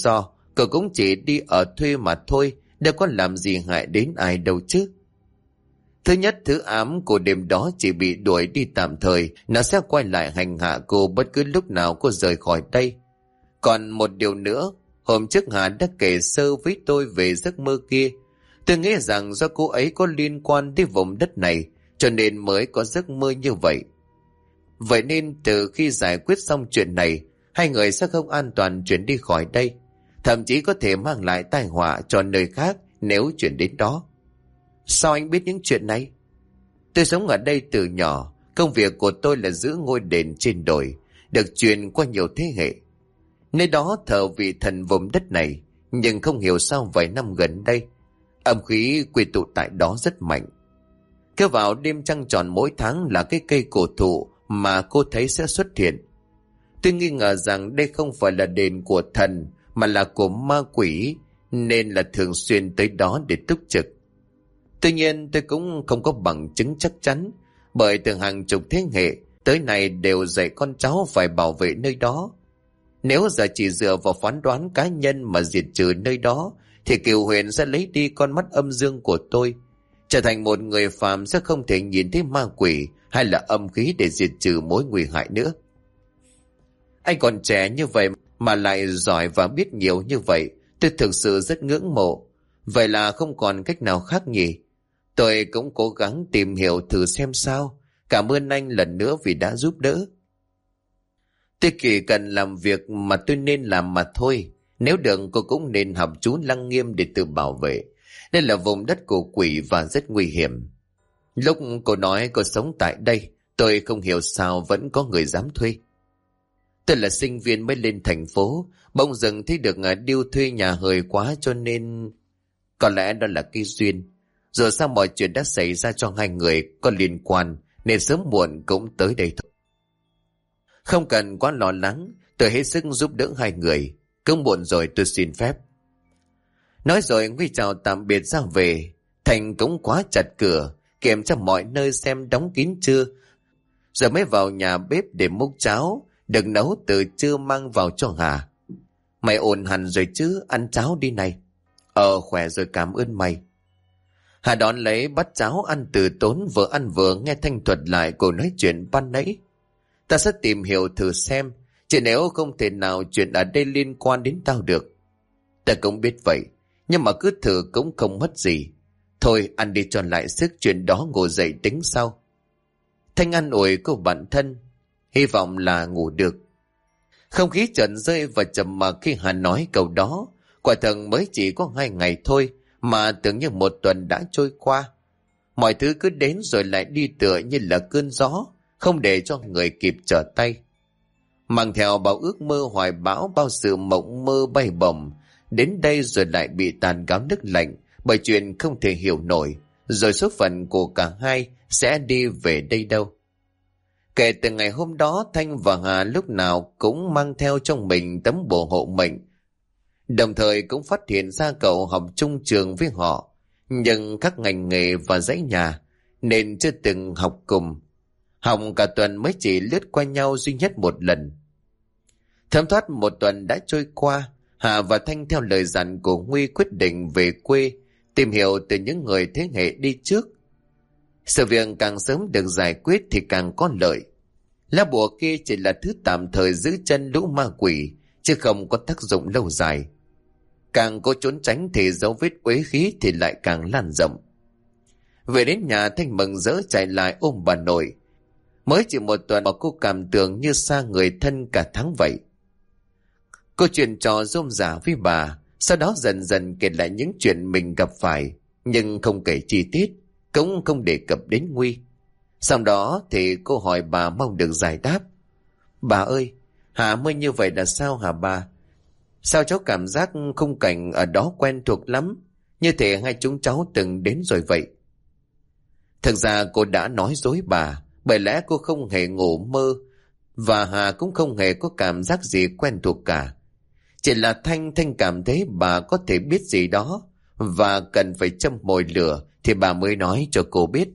Speaker 1: Cậu cũng chỉ đi ở thuê mà thôi, đâu có làm gì hại đến ai đâu chứ. Thứ nhất, thứ ám của đêm đó chỉ bị đuổi đi tạm thời, nó sẽ quay lại hành hạ cô bất cứ lúc nào cô rời khỏi đây. Còn một điều nữa, hôm trước Hà đã kể sơ với tôi về giấc mơ kia. Tôi nghĩ rằng do cô ấy có liên quan đến vùng đất này, cho nên mới có giấc mơ như vậy. Vậy nên từ khi giải quyết xong chuyện này, hai người sẽ không an toàn chuyển đi khỏi đây. Thậm chí có thể mang lại tai họa cho nơi khác nếu chuyển đến đó. Sao anh biết những chuyện này? Tôi sống ở đây từ nhỏ. Công việc của tôi là giữ ngôi đền trên đồi, được truyền qua nhiều thế hệ. Nơi đó thờ vị thần vùng đất này, nhưng không hiểu sao vài năm gần đây, âm khí quy tụ tại đó rất mạnh. Cứ vào đêm trăng tròn mỗi tháng là cái cây cổ thụ mà cô thấy sẽ xuất hiện. Tôi nghi ngờ rằng đây không phải là đền của thần, mà là của ma quỷ, nên là thường xuyên tới đó để túc trực. Tuy nhiên tôi cũng không có bằng chứng chắc chắn, bởi từ hàng chục thế hệ tới nay đều dạy con cháu phải bảo vệ nơi đó. Nếu giờ chỉ dựa vào phán đoán cá nhân mà diệt trừ nơi đó, thì Kiều Huyền sẽ lấy đi con mắt âm dương của tôi, trở thành một người phàm sẽ không thể nhìn thấy ma quỷ hay là âm khí để diệt trừ mối nguy hại nữa. Anh còn trẻ như vậy mà lại giỏi và biết nhiều như vậy, tôi thực sự rất ngưỡng mộ. Vậy là không còn cách nào khác nhỉ? Tôi cũng cố gắng tìm hiểu thử xem sao. Cảm ơn anh lần nữa vì đã giúp đỡ. Tôi chỉ cần làm việc mà tôi nên làm mà thôi. Nếu được cô cũng nên học chú Lăng Nghiêm để tự bảo vệ. Đây là vùng đất của quỷ và rất nguy hiểm. Lúc cô nói cô sống tại đây, tôi không hiểu sao vẫn có người dám thuê. Tôi là sinh viên mới lên thành phố, bỗng dưng thấy được điêu thuê nhà hời quá cho nên... Có lẽ đó là cái duyên. Rồi sao mọi chuyện đã xảy ra cho hai người có liên quan, nên sớm muộn cũng tới đây thôi. Không cần quá lo lắng, tôi hết sức giúp đỡ hai người. Cũng muộn rồi, tôi xin phép. Nói rồi Nguy chào tạm biệt ra về. Thành cũng khóa chặt cửa, kiểm tra mọi nơi xem đóng kín chưa, rồi mới vào nhà bếp để múc cháo, được nấu từ trưa mang vào cho Hà. Mày ổn hẳn rồi chứ, ăn cháo đi này. Khỏe rồi, cảm ơn mày. Hà đón lấy bát cháo ăn từ tốn, vừa ăn vừa nghe Thanh thuật lại cuộc nói chuyện ban nãy. Ta sẽ tìm hiểu thử xem, chứ nếu không thể nào chuyện ở đây liên quan đến tao được. Ta cũng biết vậy, nhưng mà cứ thử cũng không mất gì. Thôi ăn đi cho lại sức, chuyện đó ngủ dậy tính sau. Thanh an ủi cô bạn thân, hy vọng là ngủ được. Không khí chợt rơi vào trầm mặc khi Hà nói câu đó. Quả thật mới chỉ có 2 ngày thôi mà tưởng như 1 tuần đã trôi qua. Mọi thứ cứ đến rồi lại đi tựa như là cơn gió, không để cho người kịp trở tay. Mang theo bao ước mơ hoài bão, bao sự mộng mơ bay bổng, đến đây rồi lại bị tàn gáo nước lạnh bởi chuyện không thể hiểu nổi, rồi số phận của cả hai sẽ đi về đây đâu. Kể từ ngày hôm đó, Thanh và Hà lúc nào cũng mang theo trong mình tấm bùa hộ mệnh. Đồng thời cũng phát hiện ra cậu học chung trường với họ, nhưng các ngành nghề và dãy nhà, nên chưa từng học cùng. Học cả tuần mới chỉ lướt qua nhau duy nhất 1 lần. Thấm thoát 1 tuần đã trôi qua, Hà và Thanh theo lời dặn của Nguy quyết định về quê, tìm hiểu từ những người thế hệ đi trước. Sự việc càng sớm được giải quyết thì càng có lợi. Lá bùa kia chỉ là thứ tạm thời giữ chân lũ ma quỷ, chứ không có tác dụng lâu dài. Càng cố trốn tránh thì dấu vết uế khí thì lại càng lan rộng. Về đến nhà, Thanh mừng rỡ chạy lại ôm bà nội. Mới chỉ 1 tuần mà cô cảm tưởng như xa người thân cả tháng vậy. Cô chuyện trò rôm rả với bà, sau đó dần dần kể lại những chuyện mình gặp phải, nhưng không kể chi tiết, cũng không đề cập đến Nguy. Sau đó thì cô hỏi bà mong được giải đáp. Bà ơi, Hà mới như vậy là sao hả bà? Sao cháu cảm giác khung cảnh ở đó quen thuộc lắm, như thể hai chúng cháu từng đến rồi vậy? Thực ra cô đã nói dối bà, bởi lẽ cô không hề ngủ mơ, và Hà cũng không hề có cảm giác gì quen thuộc cả. Chỉ là Thanh cảm thấy bà có thể biết gì đó, và cần phải châm mồi lửa thì bà mới nói cho cô biết.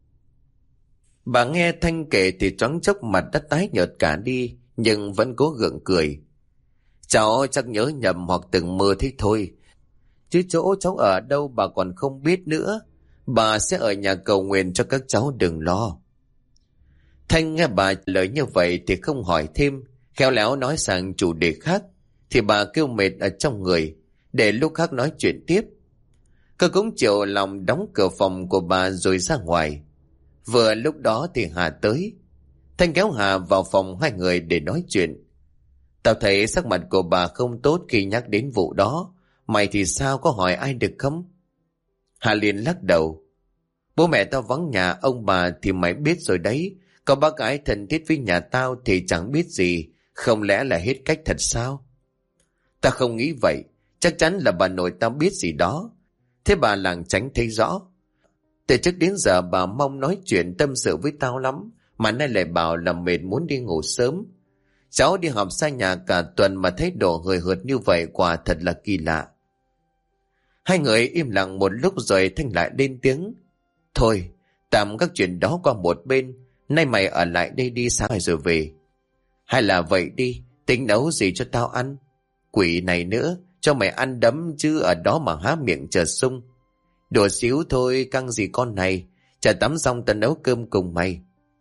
Speaker 1: Bà nghe Thanh kể thì choáng chốc mặt đã tái nhợt cả đi, nhưng vẫn cố gượng cười. Cháu chắc nhớ nhầm hoặc từng mơ thích thôi. Chứ chỗ cháu ở đâu bà còn không biết nữa. Bà sẽ ở nhà cầu nguyện cho các cháu, đừng lo. Thanh nghe bà lời như vậy thì không hỏi thêm, khéo léo nói sang chủ đề khác. Thì bà kêu mệt ở trong người, để lúc khác nói chuyện tiếp. Cô cũng chịu lòng đóng cửa phòng của bà rồi ra ngoài. Vừa lúc đó thì Hà tới. Thanh kéo Hà vào phòng hai người để nói chuyện. Tao thấy sắc mặt của bà không tốt khi nhắc đến vụ đó. Mày thì sao, có hỏi ai được không? Hà liền lắc đầu. Bố mẹ tao vắng nhà, ông bà thì mày biết rồi đấy. Có bác gái thân thiết với nhà tao thì chẳng biết gì. Không lẽ là hết cách thật sao? Tao không nghĩ vậy. Chắc chắn là bà nội tao biết gì đó. Thế bà làng tránh thấy rõ. Từ trước đến giờ bà mong nói chuyện tâm sự với tao lắm, mà nay lại bảo là mệt muốn đi ngủ sớm. Cháu đi học xa nhà cả tuần mà thấy đồ hời hợt như vậy, quả thật là kỳ lạ. Hai người im lặng một lúc rồi Thanh lại lên tiếng. Thôi, tạm các chuyện đó qua một bên. Nay mày ở lại đây đi, sáng rồi về. Hay là vậy đi, tính nấu gì cho tao ăn? Quỷ này nữa, cho mày ăn đấm chứ ở đó mà há miệng chờ sung. Đồ xíu thôi, căng gì con này. Chả tắm xong tao nấu cơm cùng mày.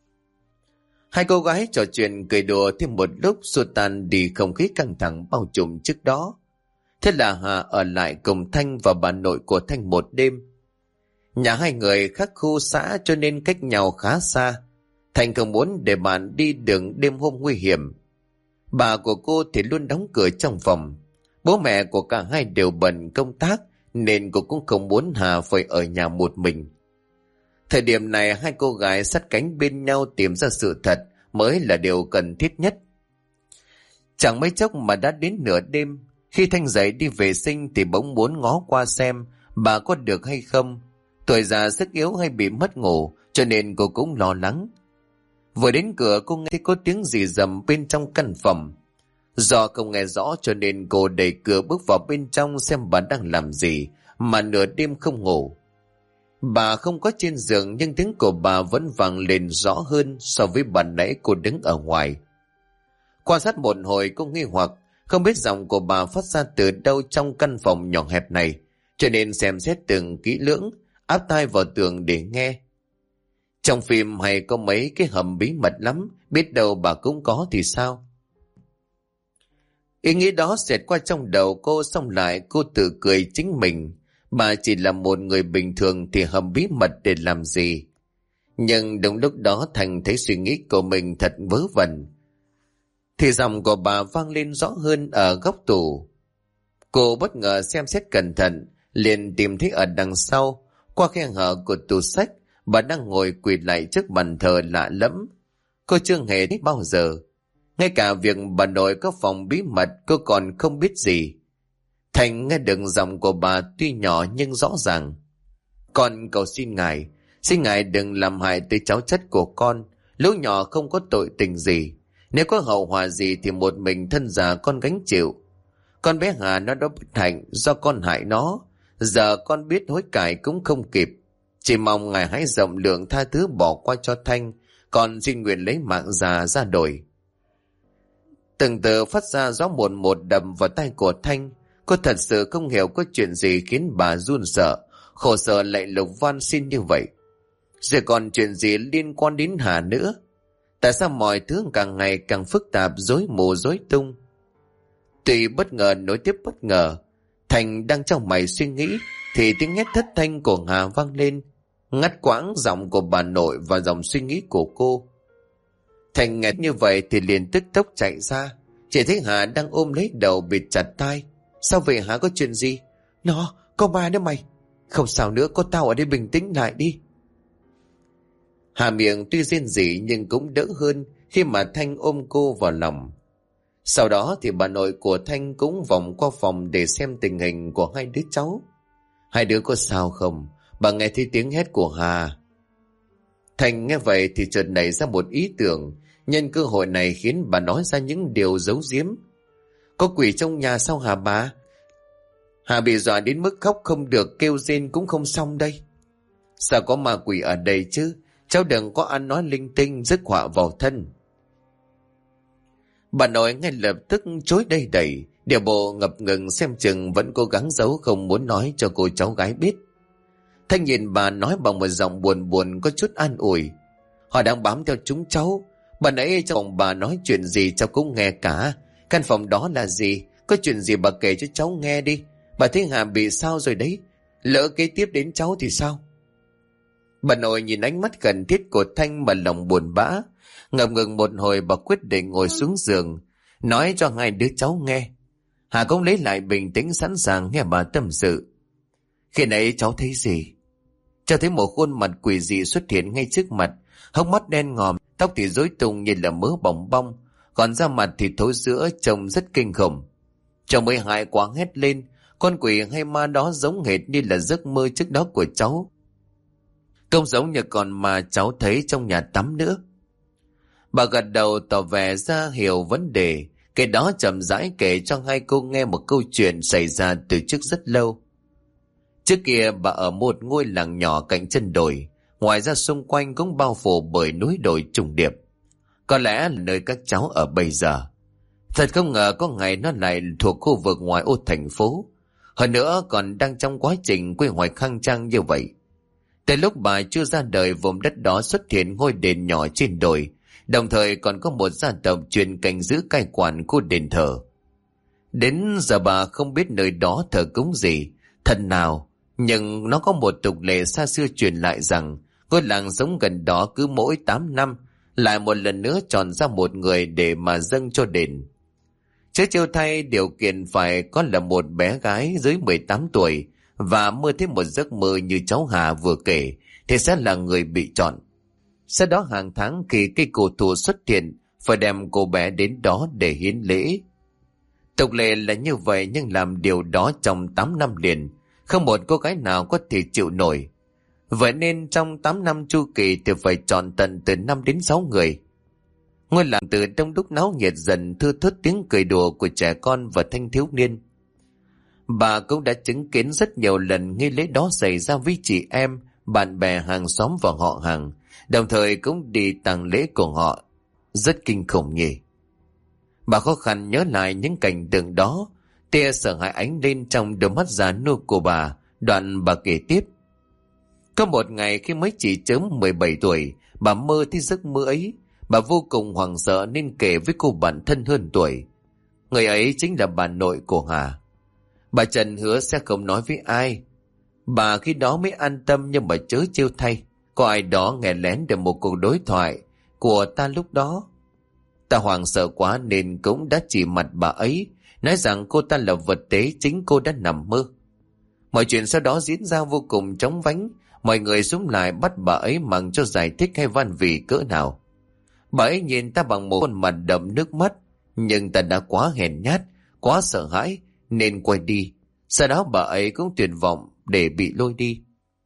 Speaker 1: Hai cô gái trò chuyện cười đùa thêm một lúc, xua tan đi không khí căng thẳng bao trùm trước đó. Thế là Hà ở lại cùng Thanh và bà nội của Thanh một đêm. Nhà hai người khác khu xã cho nên cách nhau khá xa. Thanh không muốn để bạn đi đường đêm hôm nguy hiểm. Bà của cô thì luôn đóng cửa trong phòng. Bố mẹ của cả hai đều bận công tác, nên cô cũng không muốn Hà phải ở nhà một mình. Thời điểm này hai cô gái sát cánh bên nhau tìm ra sự thật mới là điều cần thiết nhất. Chẳng mấy chốc mà đã đến nửa đêm. Khi Thanh dậy đi vệ sinh thì bỗng muốn ngó qua xem bà có được hay không. Tuổi già sức yếu hay bị mất ngủ, cho nên cô cũng lo lắng. Vừa đến cửa cô nghe thấy có tiếng gì rầm bên trong căn phòng. Do không nghe rõ cho nên cô đẩy cửa bước vào bên trong xem bà đang làm gì mà nửa đêm không ngủ. Bà không có trên giường nhưng tiếng của bà vẫn vang lên rõ hơn so với ban nãy cô đứng ở ngoài. Quan sát một hồi cô nghi hoặc, không biết giọng của bà phát ra từ đâu trong căn phòng nhỏ hẹp này, cho nên xem xét từng kỹ lưỡng, áp tai vào tường để nghe. Trong phim hay có mấy cái hầm bí mật lắm, biết đâu bà cũng có thì sao? Ý nghĩ đó xẹt qua trong đầu cô, xong lại cô tự cười chính mình. Bà chỉ là một người bình thường thì hầm bí mật để làm gì? Nhưng đúng lúc đó Thành thấy suy nghĩ của mình thật vớ vẩn. Thì giọng của bà vang lên rõ hơn ở góc tủ. Cô bất ngờ xem xét cẩn thận, liền tìm thấy ở đằng sau, qua khe hở của tủ sách, bà đang ngồi quỳ lại trước bàn thờ lạ lẫm. Cô chưa hề thấy bao giờ. Ngay cả việc bà nội có phòng bí mật cô còn không biết gì. Thành nghe được giọng của bà tuy nhỏ nhưng rõ ràng. Con cầu xin ngài đừng làm hại tới cháu chất của con. Lũ nhỏ không có tội tình gì. Nếu có hậu họa gì thì một mình thân già con gánh chịu. Con bé Hà nó đã bất hạnh do con hại nó. Giờ con biết hối cải cũng không kịp. Chỉ mong ngài hãy rộng lượng tha thứ bỏ qua cho Thanh. Con xin nguyện lấy mạng già ra đổi. Từng từ phát ra gió một đầm vào tay của Thanh. Cô thật sự không hiểu có chuyện gì khiến bà run sợ, khổ sở lại lục van xin như vậy. Rồi còn chuyện gì liên quan đến Hà nữa? Tại sao mọi thứ càng ngày càng phức tạp, rối mù rối tung? Tuy bất ngờ nối tiếp bất ngờ, Thành đang trong mày suy nghĩ thì tiếng hét thất thanh của Hà vang lên, ngắt quãng giọng của bà nội và dòng suy nghĩ của cô. Thành nghe như vậy thì liền tức tốc chạy ra, chỉ thấy Hà đang ôm lấy đầu bịt chặt tai. Sao vậy hả, có chuyện gì? Nó, có ma nữa mày. Không sao nữa, có tao ở đây, bình tĩnh lại đi. Hà miệng tuy rên rỉ nhưng cũng đỡ hơn khi mà Thanh ôm cô vào lòng. Sau đó thì bà nội của Thanh cũng vòng qua phòng để xem tình hình của hai đứa cháu. Hai đứa có sao không? Bà nghe thấy tiếng hét của Hà. Thanh nghe vậy thì chợt nảy ra một ý tưởng, nhân cơ hội này khiến bà nói ra những điều giấu giếm. Có quỷ trong nhà sao hả bà? Hà bị dọa đến mức khóc không được, kêu rên cũng không xong đây. Sao có ma quỷ ở đây chứ? Cháu đừng có ăn nói linh tinh rước họa vào thân. Bà nội ngay lập tức chối đầy đẩy, Điệu bộ ngập ngừng xem chừng vẫn cố gắng giấu không muốn nói cho cô cháu gái biết. Thanh nhìn bà nói bằng một giọng buồn buồn có chút an ủi. Họ đang bám theo chúng cháu. Bà nãy trong phòng bà nói chuyện gì cháu cũng nghe cả. Căn phòng đó là gì? Có chuyện gì bà kể cho cháu nghe đi. Bà thấy Hà bị sao rồi đấy? Lỡ kế tiếp đến cháu thì sao? Bà nội nhìn ánh mắt khẩn thiết của Thanh mà lòng buồn bã. Ngập ngừng một hồi bà quyết định ngồi xuống giường, nói cho hai đứa cháu nghe. Hà cũng lấy lại bình tĩnh sẵn sàng nghe bà tâm sự. Khi nãy cháu thấy gì? Cháu thấy một khuôn mặt quỷ dị xuất hiện ngay trước mặt. Hốc mắt đen ngòm, tóc thì rối tung như là mớ bỏng bong, còn da mặt thì thối rữa trông rất kinh khủng. Cháu mới hại quá hét lên. Con quỷ hay ma đó giống hệt như là giấc mơ trước đó của cháu. Không giống như con mà cháu thấy trong nhà tắm nữa. Bà gật đầu tỏ vẻ ra hiểu vấn đề. Cái đó chậm rãi kể cho hai cô nghe một câu chuyện xảy ra từ trước rất lâu. Trước kia bà ở một ngôi làng nhỏ cạnh chân đồi. Ngoài ra xung quanh cũng bao phủ bởi núi đồi trùng điệp. Có lẽ là nơi các cháu ở bây giờ. Thật không ngờ có ngày nó lại thuộc khu vực ngoại ô thành phố. Hơn nữa còn đang trong quá trình quy hoạch khang trang như vậy. Từ lúc bà chưa ra đời, vùng đất đó xuất hiện ngôi đền nhỏ trên đồi, đồng thời còn có một gia tộc chuyên canh giữ cai quản khu đền thờ. Đến giờ bà không biết nơi đó thờ cúng gì, thần nào, nhưng nó có một tục lệ xa xưa truyền lại rằng ngôi làng sống gần đó cứ mỗi 8 năm lại một lần nữa chọn ra một người để mà dâng cho đền. Chứ chiêu thay điều kiện phải có là một bé gái dưới 18 tuổi và mơ thấy một giấc mơ như cháu Hà vừa kể thì sẽ là người bị chọn. Sau đó hàng tháng khi cây cổ thụ xuất hiện phải đem cô bé đến đó để hiến lễ. Tục lệ là như vậy, nhưng làm điều đó trong 8 năm liền, không một cô gái nào có thể chịu nổi. Vậy nên trong 8 năm chu kỳ thì phải chọn tận từ 5 đến 6 người. Ngôi làng từ đông đúc náo nhiệt dần thưa thớt tiếng cười đùa của trẻ con và thanh thiếu niên. Bà cũng đã chứng kiến rất nhiều lần nghi lễ đó xảy ra với chị em, bạn bè, hàng xóm và họ hàng, đồng thời cũng đi tang lễ của họ. Rất kinh khủng nhỉ. Bà khó khăn nhớ lại những cảnh tượng đó, tia sợ hãi ánh lên trong đôi mắt già nua của bà. Đoạn bà kể tiếp. Có một ngày khi mới chỉ chớm 17 tuổi, bà mơ thấy giấc mơ ấy. Bà vô cùng hoảng sợ nên kể với cô bạn thân hơn tuổi. Người ấy chính là bà nội của Hà. Bà Trần hứa sẽ không nói với ai. Bà khi đó mới an tâm, nhưng mà chớ trêu thay. Có ai đó nghe lén được một cuộc đối thoại của ta lúc đó. Ta hoảng sợ quá nên cũng đã chỉ mặt bà ấy, nói rằng cô ta là vật tế chính cô đã nằm mơ. Mọi chuyện sau đó diễn ra vô cùng chóng vánh. Mọi người xúm lại bắt bà ấy mặc cho giải thích hay van vỉ cỡ nào. Bà ấy nhìn ta bằng một khuôn mặt đẫm nước mắt, nhưng ta đã quá hèn nhát, quá sợ hãi nên quay đi. Sau đó bà ấy cũng tuyệt vọng để bị lôi đi.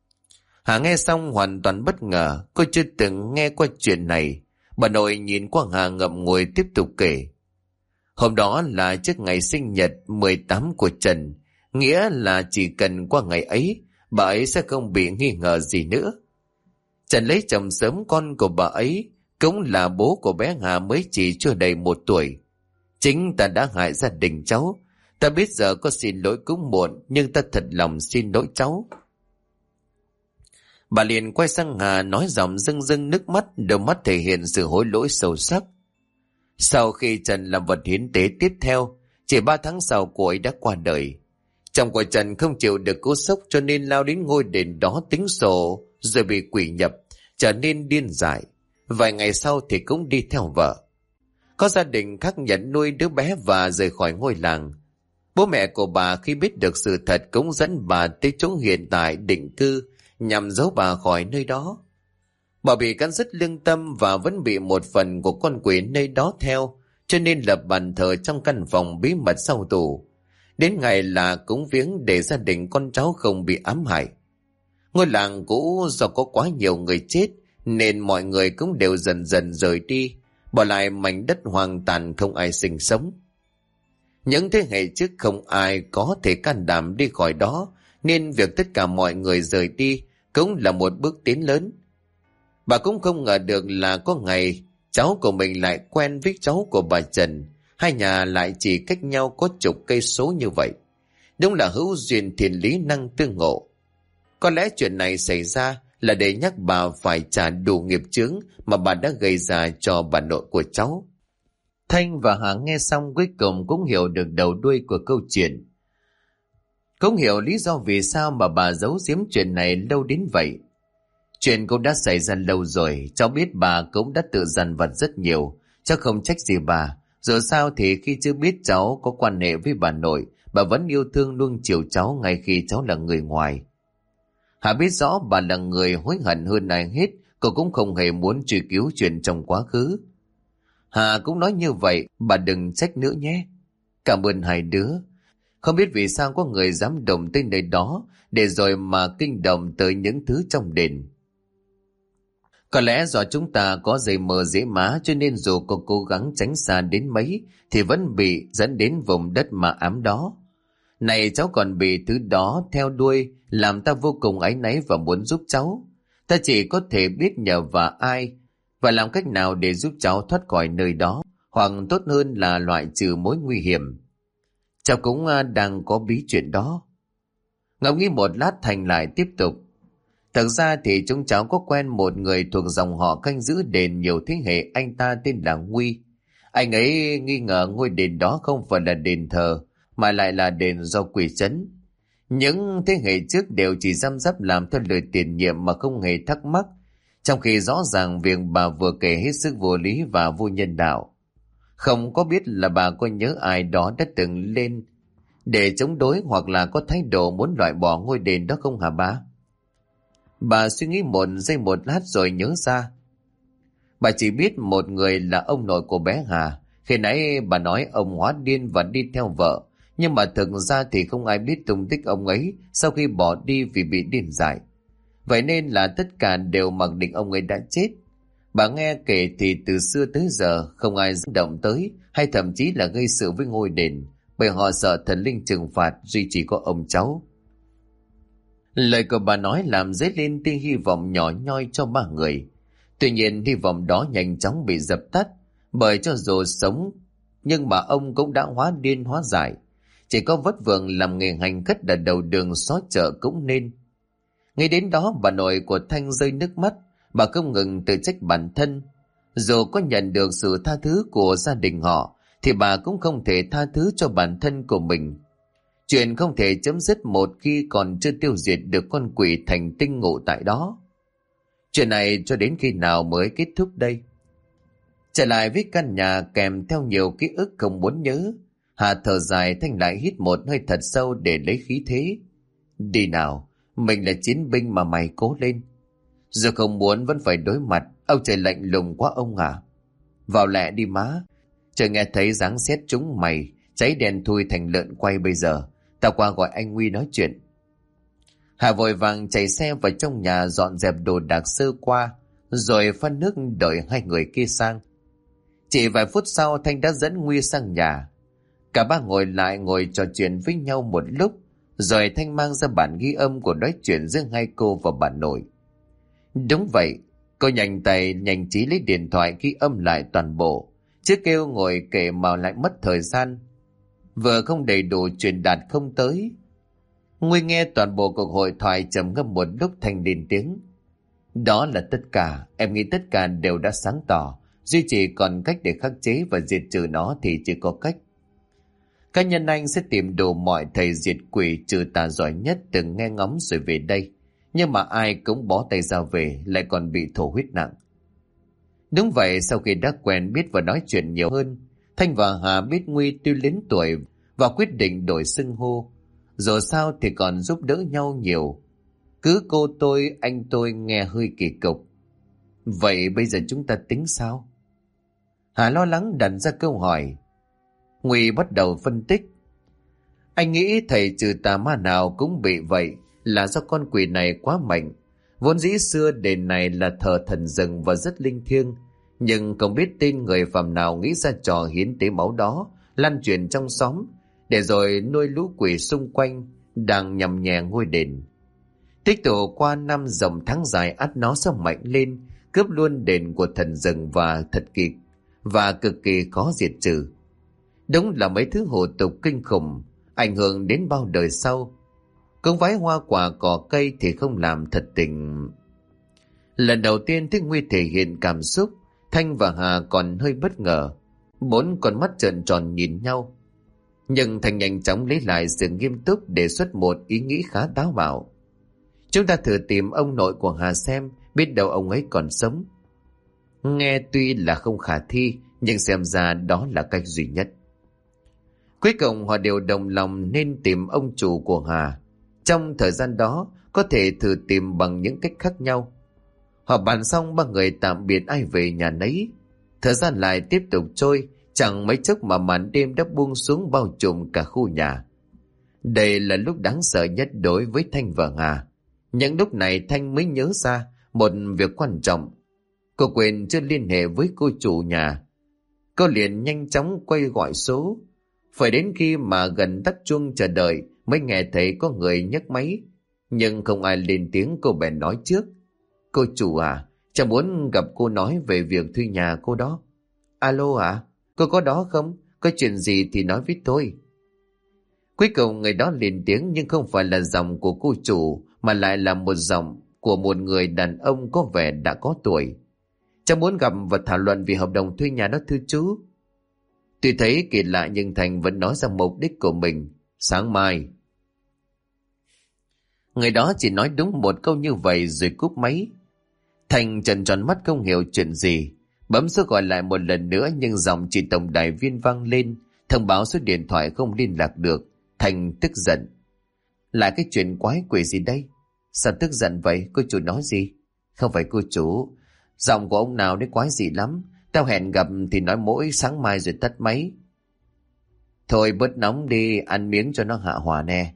Speaker 1: Hà nghe xong hoàn toàn bất ngờ, cô chưa từng nghe qua chuyện này. Bà nội nhìn qua Hà ngậm ngùi tiếp tục kể. Hôm đó là trước ngày sinh nhật 18 của Trần, nghĩa là chỉ cần qua ngày ấy, bà ấy sẽ không bị nghi ngờ gì nữa. Trần lấy chồng sớm, con của bà ấy cũng là bố của bé Hà mới chỉ chưa đầy 1 tuổi. Chính ta đã hại gia đình cháu. Ta biết giờ có xin lỗi cũng muộn, nhưng ta thật lòng xin lỗi cháu. Bà liền quay sang Hà nói giọng rưng rưng nước mắt, đôi mắt thể hiện sự hối lỗi sâu sắc. Sau khi Trần làm vật hiến tế tiếp theo, chỉ 3 tháng sau cô ấy đã qua đời. Chồng của Trần không chịu được cú sốc cho nên lao đến ngôi đền đó tính sổ, rồi bị quỷ nhập, trở nên điên dại. Vài ngày sau thì cũng đi theo vợ. Có gia đình khác nhận nuôi đứa bé và rời khỏi ngôi làng. Bố mẹ của bà khi biết được sự thật cũng dẫn bà tới chỗ hiện tại định cư nhằm giấu bà khỏi nơi đó. Bà bị cắn rứt lương tâm và vẫn bị một phần của con quỷ nơi đó theo, cho nên lập bàn thờ trong căn phòng bí mật sau tù. Đến ngày là cúng viếng để gia đình con cháu không bị ám hại. Ngôi làng cũ do có quá nhiều người chết nên mọi người cũng đều dần dần rời đi, bỏ lại mảnh đất hoang tàn không ai sinh sống. Những thế hệ trước không ai có thể can đảm đi khỏi đó, nên việc tất cả mọi người rời đi cũng là một bước tiến lớn. Bà cũng không ngờ được là có ngày cháu của mình lại quen với cháu của bà Trần. hai nhà lại chỉ cách nhau có chục cây số như vậy. Đúng là hữu duyên thiên lý năng tương ngộ. Có lẽ chuyện này xảy ra là để nhắc bà phải trả đủ nghiệp chướng mà bà đã gây ra cho bà nội của cháu. Thanh và Hà nghe xong cuối cùng cũng hiểu được đầu đuôi của câu chuyện. Cũng hiểu lý do vì sao mà bà giấu giếm chuyện này lâu đến vậy. Chuyện cũng đã xảy ra lâu rồi, cháu biết bà cũng đã tự dằn vặt rất nhiều, cháu không trách gì bà. Dù sao thì khi chưa biết cháu có quan hệ với bà nội, bà vẫn yêu thương nuông chiều cháu ngay khi cháu là người ngoài. Hà biết rõ bà là người hối hận hơn ai hết, cô cũng không hề muốn truy cứu chuyện trong quá khứ. Hà cũng nói như vậy, bà đừng trách nữa nhé. Cảm ơn hai đứa. Không biết vì sao có người dám động tới nơi đó, để rồi mà kinh động tới những thứ trong đền. Có lẽ do chúng ta có dây mờ dễ má, cho nên dù có cố gắng tránh xa đến mấy thì vẫn bị dẫn đến vùng đất mà ám đó. Này cháu còn bị thứ đó theo đuôi, làm ta vô cùng áy náy và muốn giúp cháu. Ta chỉ có thể biết nhờ vào ai và làm cách nào để giúp cháu thoát khỏi nơi đó, hoặc tốt hơn là loại trừ mối nguy hiểm. Cháu cũng đang có bí chuyện đó. Ngẫm nghĩ một lát, Thành lại tiếp tục. Thật ra thì chúng cháu có quen một người thuộc dòng họ canh giữ đền nhiều thế hệ, anh ta tên là Nguy. Anh ấy nghi ngờ ngôi đền đó không phải là đền thờ, mà lại là đền do quỷ trấn. Những thế hệ trước đều chỉ răm rắp làm theo lời tiền nhiệm mà không hề thắc mắc, trong khi rõ ràng việc bà vừa kể hết sức vô lý và vô nhân đạo. Không có biết là bà có nhớ ai đó đã từng lên để chống đối hoặc là có thái độ muốn loại bỏ ngôi đền đó không hả bà? Bà suy nghĩ một giây một lát rồi nhớ ra. Bà chỉ biết một người là ông nội của bé Hà. Khi nãy bà nói ông hóa điên và đi theo vợ, nhưng mà thực ra thì không ai biết tung tích ông ấy sau khi bỏ đi vì bị điên dại. Vậy nên là tất cả đều mặc định ông ấy đã chết. Bà nghe kể thì từ xưa tới giờ không ai dám động tới hay thậm chí là gây sự với ngôi đền, bởi họ sợ thần linh trừng phạt, duy chỉ có ông cháu. Lời của bà nói làm dấy lên tia hy vọng nhỏ nhoi cho ba người. Tuy nhiên hy vọng đó nhanh chóng bị dập tắt, bởi cho dù sống nhưng mà ông cũng đã hóa điên hóa dại. Chỉ có vất vưởng làm nghề hành khất ở đầu đường xó chợ cũng nên. Ngay đến đó bà nội của Thanh rơi nước mắt. Bà không ngừng tự trách bản thân. Dù có nhận được sự tha thứ của gia đình họ thì bà cũng không thể tha thứ cho bản thân của mình. Chuyện không thể chấm dứt một khi còn chưa tiêu diệt được con quỷ thành tinh ngụ tại đó. Chuyện này cho đến khi nào mới kết thúc đây? Trở lại với căn nhà kèm theo nhiều ký ức không muốn nhớ, Hà thở dài. Thanh lại hít một hơi thật sâu để lấy khí thế. Đi nào, mình là chiến binh mà mày cố lên. Dù không muốn vẫn phải đối mặt, ông trời lạnh lùng quá ông à. Vào lẹ đi má, trời nghe thấy dáng xét chúng mày, cháy đèn thui thành lợn quay bây giờ. Tao qua gọi anh Nguy nói chuyện. Hà vội vàng chạy xe vào trong nhà dọn dẹp đồ đạc sơ qua, rồi pha nước đợi hai người kia sang. Chỉ vài phút sau Thanh đã dẫn Nguy sang nhà. Cả ba ngồi lại ngồi trò chuyện với nhau một lúc, rồi Thanh mang ra bản ghi âm của nói chuyện giữa hai cô và bà nội. Đúng vậy, cô nhanh tay nhanh trí lấy điện thoại ghi âm lại toàn bộ, chứ kêu ngồi kể mà lại mất thời gian. Vừa không đầy đủ truyền đạt không tới. Nguy nghe toàn bộ cuộc hội thoại trầm ngâm một lúc, Thanh lên tiếng. Đó là tất cả, em nghĩ tất cả đều đã sáng tỏ, duy chỉ còn cách để khắc chế và diệt trừ nó thì chỉ có cách. Cá nhân anh sẽ tìm đủ mọi thầy diệt quỷ trừ tà giỏi nhất từng nghe ngóng rồi về đây, nhưng mà ai cũng bó tay ra về, lại còn bị thổ huyết nặng. Đúng vậy, sau khi đã quen biết và nói chuyện nhiều hơn, Thanh và Hà biết Nguy tuy lớn tuổi và quyết định đổi xưng hô. Dù sao thì còn giúp đỡ nhau nhiều. Cứ cô tôi, anh tôi nghe hơi kỳ cục. Vậy bây giờ chúng ta tính sao? Hà lo lắng đặt ra câu hỏi. Nguy bắt đầu phân tích. Anh nghĩ thầy trừ tà ma nào cũng bị vậy là do con quỷ này quá mạnh. Vốn dĩ xưa đền này là thờ thần rừng và rất linh thiêng, nhưng không biết tên người phàm nào nghĩ ra trò hiến tế máu đó, lan truyền trong xóm, để rồi nuôi lũ quỷ xung quanh đang nhằm nhẹ ngôi đền. Tích tụ qua năm dòng tháng dài, ắt nó sẽ mạnh lên, cướp luôn đền của thần rừng và cực kỳ khó diệt trừ. Đúng là mấy thứ hủ tục kinh khủng, ảnh hưởng đến bao đời sau. Cúng vái hoa quả cỏ cây thì không làm thật tình. Lần đầu tiên thấy Nguy thể hiện cảm xúc, Thanh và Hà còn hơi bất ngờ. Bốn con mắt trợn tròn nhìn nhau. Nhưng Thanh nhanh chóng lấy lại sự nghiêm túc, đề xuất một ý nghĩ khá táo bạo. Chúng ta thử tìm ông nội của Hà xem, biết đâu ông ấy còn sống. Nghe tuy là không khả thi, nhưng xem ra đó là cách duy nhất. Cuối cùng họ đều đồng lòng nên tìm ông chủ của Hà. Trong thời gian đó, có thể thử tìm bằng những cách khác nhau. Họ bàn xong, ba người tạm biệt ai về nhà nấy. Thời gian lại tiếp tục trôi, chẳng mấy chốc mà màn đêm đã buông xuống bao trùm cả khu nhà. Đây là lúc đáng sợ nhất đối với Thanh và Hà. Những lúc này Thanh mới nhớ ra một việc quan trọng. Cô quên chưa liên hệ với cô chủ nhà. Cô liền nhanh chóng quay gọi số. Phải đến khi mà gần tắt chuông chờ đợi mới nghe thấy có người nhấc máy. Nhưng không ai lên tiếng, cô bèn nói trước. Cô chủ à, cháu muốn gặp cô nói về việc thuê nhà cô đó. Alo à, cô có đó không? Có chuyện gì thì nói với tôi. Cuối cùng người đó lên tiếng, nhưng không phải là giọng của cô chủ, mà lại là một giọng của một người đàn ông có vẻ đã có tuổi. Cháu muốn gặp và thảo luận về hợp đồng thuê nhà đó thưa chú. Tuy thấy kỳ lạ nhưng Thành vẫn nói ra mục đích của mình. Sáng mai. Người đó chỉ nói đúng một câu như vậy rồi cúp máy. Thành trần tròn mắt không hiểu chuyện gì. Bấm số gọi lại một lần nữa, nhưng giọng chỉ tổng đài viên vang lên, thông báo số điện thoại không liên lạc được. Thành tức giận. Lại cái chuyện quái quỷ gì đây? Sao tức giận vậy? Cô chủ nói gì? Không phải cô chủ. Giọng của ông nào đấy quái gì lắm. Tao hẹn gặp thì nói mỗi sáng mai rồi tắt máy. Thôi bớt nóng đi, ăn miếng cho nó hạ hỏa nè.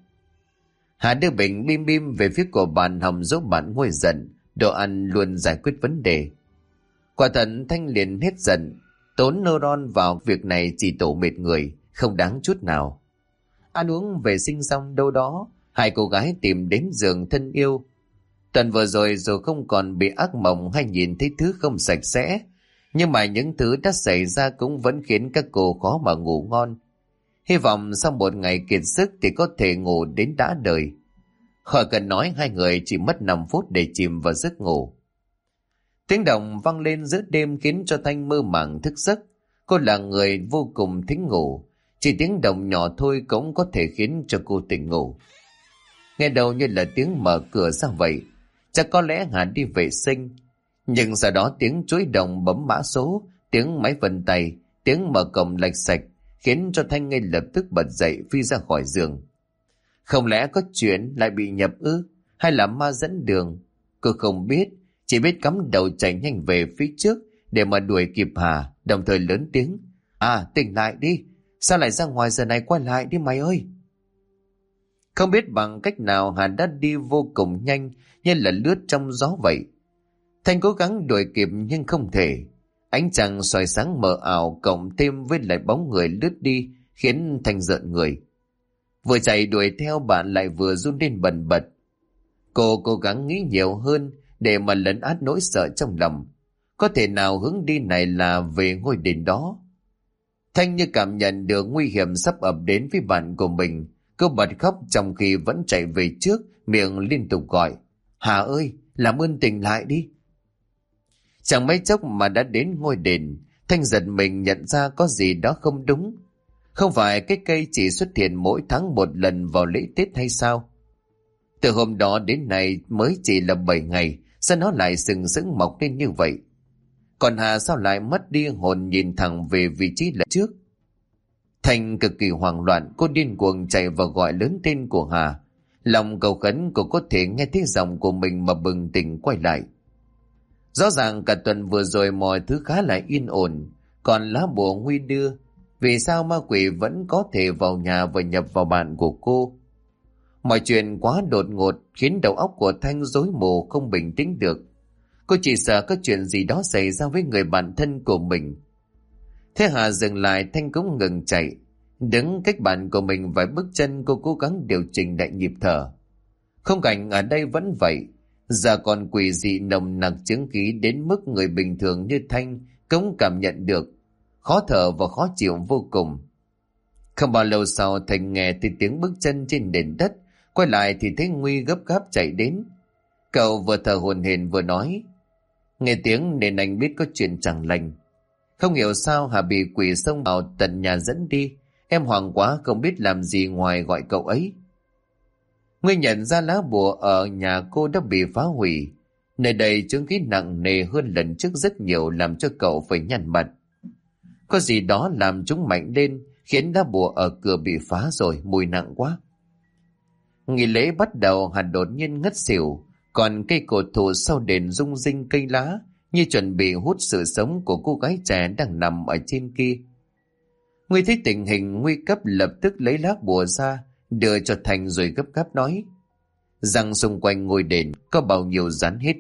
Speaker 1: Hà đưa bình bim bim về phía của bàn hòng giúp bạn nguôi giận. Đồ ăn luôn giải quyết vấn đề. Quả thật Thanh liền hết giận. Tốn neuron vào việc này chỉ tổ mệt người, không đáng chút nào. Ăn uống vệ sinh xong đâu đó, hai cô gái tìm đến giường thân yêu. Tuần vừa rồi dù không còn bị ác mộng hay nhìn thấy thứ không sạch sẽ, nhưng mà những thứ đã xảy ra cũng vẫn khiến các cô khó mà ngủ ngon. Hy vọng sau một ngày kiệt sức thì có thể ngủ đến đã đời. Khỏi cần nói, hai người chỉ mất 5 phút để chìm vào giấc ngủ. Tiếng động vang lên giữa đêm khiến cho Thanh mơ màng thức giấc. Cô là người vô cùng thích ngủ, chỉ tiếng động nhỏ thôi cũng có thể khiến cho cô tỉnh ngủ. Nghe đầu như là tiếng mở cửa ra vậy, chắc có lẽ Hà đi vệ sinh. Nhưng sau đó tiếng chuối đồng bấm mã số, tiếng máy vân tay, tiếng mở cổng lạch sạch khiến cho Thanh ngay lập tức bật dậy phi ra khỏi giường. Không lẽ có chuyện lại bị nhập ư, hay là ma dẫn đường? Cô không biết, chỉ biết cắm đầu chạy nhanh về phía trước để mà đuổi kịp Hà, đồng thời lớn tiếng. À, tỉnh lại đi, sao lại ra ngoài giờ này, quay lại đi mày ơi. Không biết bằng cách nào Hà đã đi vô cùng nhanh, như là lướt trong gió vậy. Thanh cố gắng đuổi kịp nhưng không thể. Ánh trăng soi sáng mờ ảo cộng thêm với lại bóng người lướt đi khiến Thanh rợn người. Vừa chạy đuổi theo bạn lại vừa run lên bần bật. Cô cố gắng nghĩ nhiều hơn để mà lấn át nỗi sợ trong lòng. Có thể nào hướng đi này là về ngôi đền đó? Thanh như cảm nhận được nguy hiểm sắp ập đến với bạn của mình. Cô bật khóc trong khi vẫn chạy về trước, miệng liên tục gọi. Hà ơi, làm ơn tỉnh lại đi. Chẳng mấy chốc mà đã đến ngôi đền. Thanh giật mình nhận ra có gì đó không đúng. Không phải cái cây chỉ xuất hiện mỗi tháng một lần vào lễ Tết hay sao? Từ hôm đó đến nay mới chỉ là 7 ngày, sao nó lại sừng sững mọc lên như vậy? Còn Hà sao lại mất đi hồn nhìn thẳng về vị trí lần trước? Thanh cực kỳ hoảng loạn, cô điên cuồng chạy và gọi lớn tên của Hà. Lòng cầu khấn cô có thể nghe thấy giọng của mình mà bừng tỉnh quay lại. Rõ ràng cả tuần vừa rồi mọi thứ khá là yên ổn, còn lá bùa nguy đưa. Vì sao ma quỷ vẫn có thể vào nhà và nhập vào bạn của cô? Mọi chuyện quá đột ngột khiến đầu óc của Thanh rối mù không bình tĩnh được. Cô chỉ sợ có chuyện gì đó xảy ra với người bạn thân của mình. Thế Hà dừng lại, Thanh cũng ngừng chạy. Đứng cách bạn của mình vài bước chân, cô cố gắng điều chỉnh lại nhịp thở. Không cảnh ở đây vẫn vậy. Giờ còn quỷ dị nồng nặc chứng khí đến mức người bình thường như Thanh cũng cảm nhận được. Khó thở và khó chịu vô cùng. Không bao lâu sau Thành nghe thấy tiếng bước chân trên nền đất. Quay lại thì thấy Nguy gấp gáp chạy đến. Cậu vừa thở hổn hển vừa nói: Nghe tiếng nên anh biết có chuyện chẳng lành. Không hiểu sao Hà bị quỷ xông vào tận nhà dẫn đi. Em hoảng quá không biết làm gì ngoài gọi cậu ấy. Nguy nhận ra lá bùa ở nhà cô đã bị phá hủy. Nơi đây chứng khí nặng nề hơn lần trước rất nhiều, làm cho cậu phải nhăn mặt. Có gì đó làm chúng mạnh lên, khiến lá bùa ở cửa bị phá rồi, mùi nặng quá. Nghi lễ bắt đầu, Hà đột nhiên ngất xỉu, còn cây cổ thụ sau đền rung rinh cây lá, như chuẩn bị hút sự sống của cô gái trẻ đang nằm ở trên kia. Nguy thấy tình hình nguy cấp, lập tức lấy lá bùa ra, đưa cho Thành rồi gấp gáp nói: Rằng xung quanh ngôi đền có bao nhiêu rắn hết.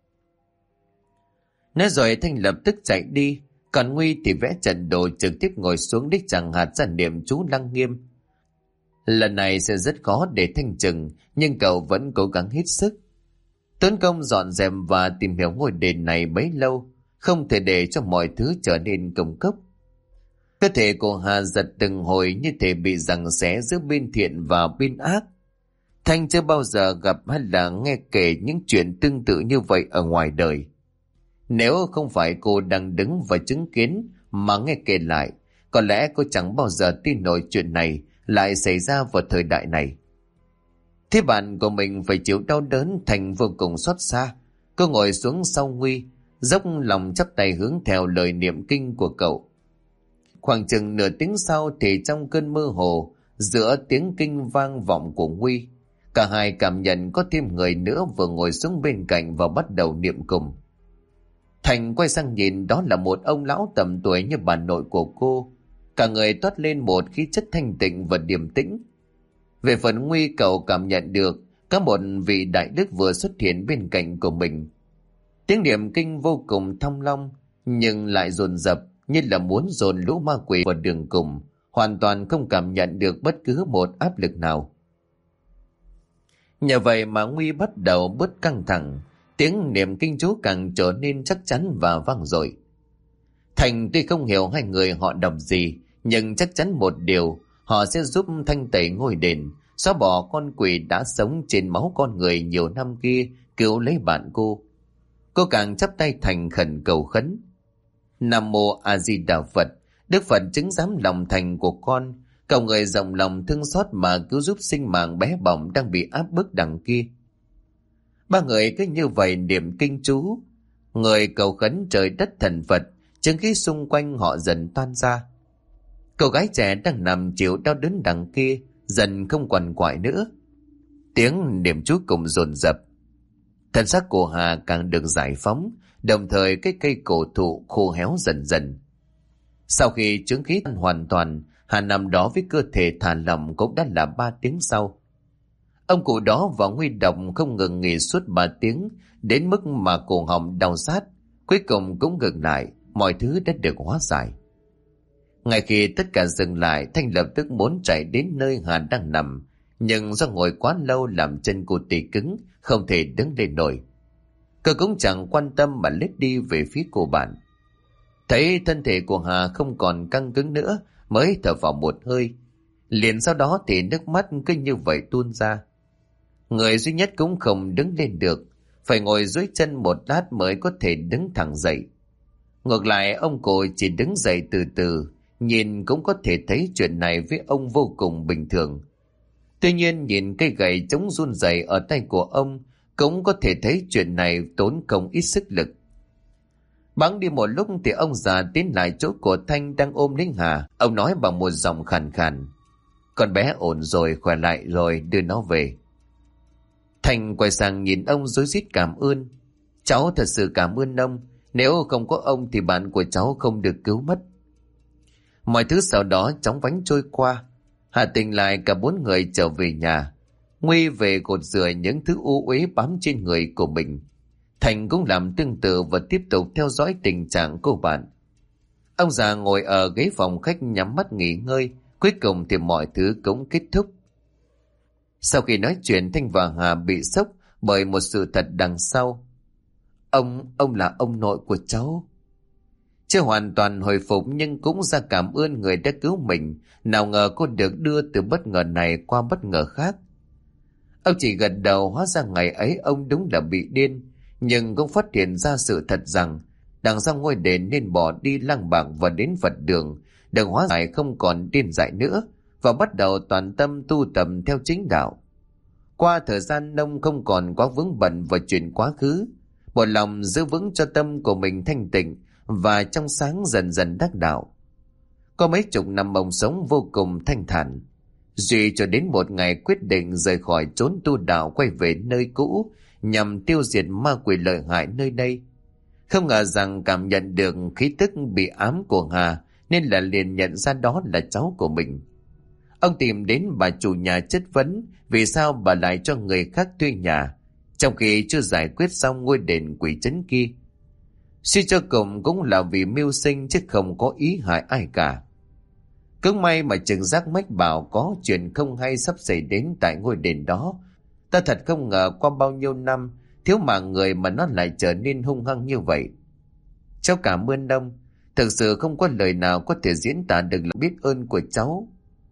Speaker 1: Nói rồi Thanh lập tức chạy đi, còn Nguy thì vẽ trận đồ trực tiếp ngồi xuống đích chẳng hạt ra niệm chú lăng nghiêm. Lần này sẽ rất khó để Thanh chừng, nhưng cậu vẫn cố gắng hết sức. Tốn công dọn dẹp và tìm hiểu ngôi đền này bấy lâu, không thể để cho mọi thứ trở nên công cốc. Cơ thể của Hà giật từng hồi như thể bị giằng xé giữa bên thiện và bên ác. Thanh chưa bao giờ gặp hay là nghe kể những chuyện tương tự như vậy ở ngoài đời. Nếu không phải cô đang đứng và chứng kiến mà nghe kể lại, có lẽ cô chẳng bao giờ tin nổi chuyện này lại xảy ra vào thời đại này. Thế bạn của mình phải chịu đau đớn, Thành vô cùng xót xa. Cô ngồi xuống sau Nguy, dốc lòng chắp tay hướng theo lời niệm kinh của cậu. Khoảng chừng nửa tiếng sau thì trong cơn mơ hồ, giữa tiếng kinh vang vọng của Nguy, cả hai cảm nhận có thêm người nữa vừa ngồi xuống bên cạnh và bắt đầu niệm cùng. Thành quay sang nhìn, đó là một ông lão tầm tuổi như bà nội của cô. Cả người toát lên một khí chất thanh tịnh và điềm tĩnh. Về phần Nguy, cậu cảm nhận được có một vị đại đức vừa xuất hiện bên cạnh của mình. Tiếng niệm kinh vô cùng thong long, nhưng lại dồn dập như là muốn dồn lũ ma quỷ vào đường cùng, hoàn toàn không cảm nhận được bất cứ một áp lực nào. Nhờ vậy mà Nguy bắt đầu bớt căng thẳng, tiếng niệm kinh chú càng trở nên chắc chắn và vang dội. Thành tuy không hiểu hai người họ đọc gì, nhưng chắc chắn một điều, họ sẽ giúp thanh tẩy ngôi đền, xóa bỏ con quỷ đã sống trên máu con người nhiều năm kia, cứu lấy bạn cô. Cô càng chắp tay thành khẩn cầu khấn: Nam mô A Di Đà Phật, Đức Phật chứng giám lòng thành của con, cầu người rộng lòng thương xót mà cứu giúp sinh mạng bé bỏng đang bị áp bức đằng kia. Ba người cứ như vậy niệm kinh chú, người cầu khấn trời đất thần Phật, chứng khí xung quanh họ dần tan ra. Cô gái trẻ đang nằm chịu đau đớn đằng kia dần không quằn quại nữa. Tiếng niệm chú cùng dồn dập. Thân xác của Hà càng được giải phóng, đồng thời cái cây cổ thụ khô héo dần dần. Sau khi chứng khí tan hoàn toàn, Hà nằm đó với cơ thể thả lỏng cũng đã là 3 tiếng sau. Ông cụ đó và Nguy đọc không ngừng nghỉ suốt 3 tiếng, đến mức mà cổ họng đau rát, cuối cùng cũng ngừng lại, mọi thứ đã được hóa giải. Ngay khi tất cả dừng lại, Thanh lập tức muốn chạy đến nơi Hà đang nằm, nhưng do ngồi quá lâu làm chân cô tê cứng, không thể đứng lên nổi. Cô cũng chẳng quan tâm mà lết đi về phía cô bạn. Thấy thân thể của Hà không còn căng cứng nữa, mới thở vào một hơi. Liền sau đó thì nước mắt cứ như vậy tuôn ra. Người duy nhất cũng không đứng lên được, phải ngồi dưới chân một lát mới có thể đứng thẳng dậy. Ngược lại ông cụ chỉ đứng dậy từ từ, nhìn cũng có thể thấy chuyện này với ông vô cùng bình thường. Tuy nhiên nhìn cây gậy chống run rẩy ở tay của ông, cũng có thể thấy chuyện này tốn không ít sức lực. Bẵng đi một lúc thì ông già tiến lại chỗ của Thanh đang ôm lấy Hà. Ông nói bằng một giọng khàn khàn: Con bé ổn rồi, khỏe lại rồi, đưa nó về. Thanh quay sang nhìn ông rối rít cảm ơn. Cháu thật sự cảm ơn ông, nếu không có ông thì bạn của cháu không được cứu mất. Mọi thứ sau đó chóng vánh trôi qua. Hà tỉnh lại, cả 4 người trở về nhà. Nguy về gột rửa những thứ u uế bám trên người của mình. Thành cũng làm tương tự và tiếp tục theo dõi tình trạng cô bạn. Ông già ngồi ở ghế phòng khách nhắm mắt nghỉ ngơi. Cuối cùng thì mọi thứ cũng kết thúc. Sau khi nói chuyện, Thanh và Hà bị sốc bởi một sự thật đằng sau. Ông là ông nội của cháu. Chưa hoàn toàn hồi phục nhưng cũng ra cảm ơn người đã cứu mình. Nào ngờ cô được đưa từ bất ngờ này qua bất ngờ khác. Ông chỉ gật đầu, hóa ra ngày ấy ông đúng là bị điên. Nhưng cũng phát hiện ra sự thật rằng đằng sau ngôi đền nên bỏ đi lang bạc và đến Phật đường. Đừng hóa giải không còn điên dại nữa và bắt đầu toàn tâm tu tập theo chính đạo. Qua thời gian Nông không còn quá vướng bận vào chuyện quá khứ, một lòng giữ vững cho tâm của mình thanh tịnh và trong sáng, dần dần đắc đạo. Có mấy chục năm ông sống vô cùng thanh thản. Duy cho đến một ngày quyết định rời khỏi chốn tu đạo, quay về nơi cũ nhằm tiêu diệt ma quỷ lợi hại nơi đây. Không ngờ rằng cảm nhận được khí tức bị ám của Hà, nên là liền nhận ra đó là cháu của mình. Ông tìm đến bà chủ nhà chất vấn vì sao bà lại cho người khác thuê nhà, trong khi chưa giải quyết xong ngôi đền quỷ trấn kia. Suy cho cùng cũng là vì mưu sinh chứ không có ý hại ai cả. Cứ may mà trực giác mách bảo có chuyện không hay sắp xảy đến tại ngôi đền đó. Ta thật không ngờ qua bao nhiêu năm thiếu mạng người mà nó lại trở nên hung hăng như vậy. Cháu cảm ơn ông. Thực sự không có lời nào có thể diễn tả được lòng biết ơn của cháu.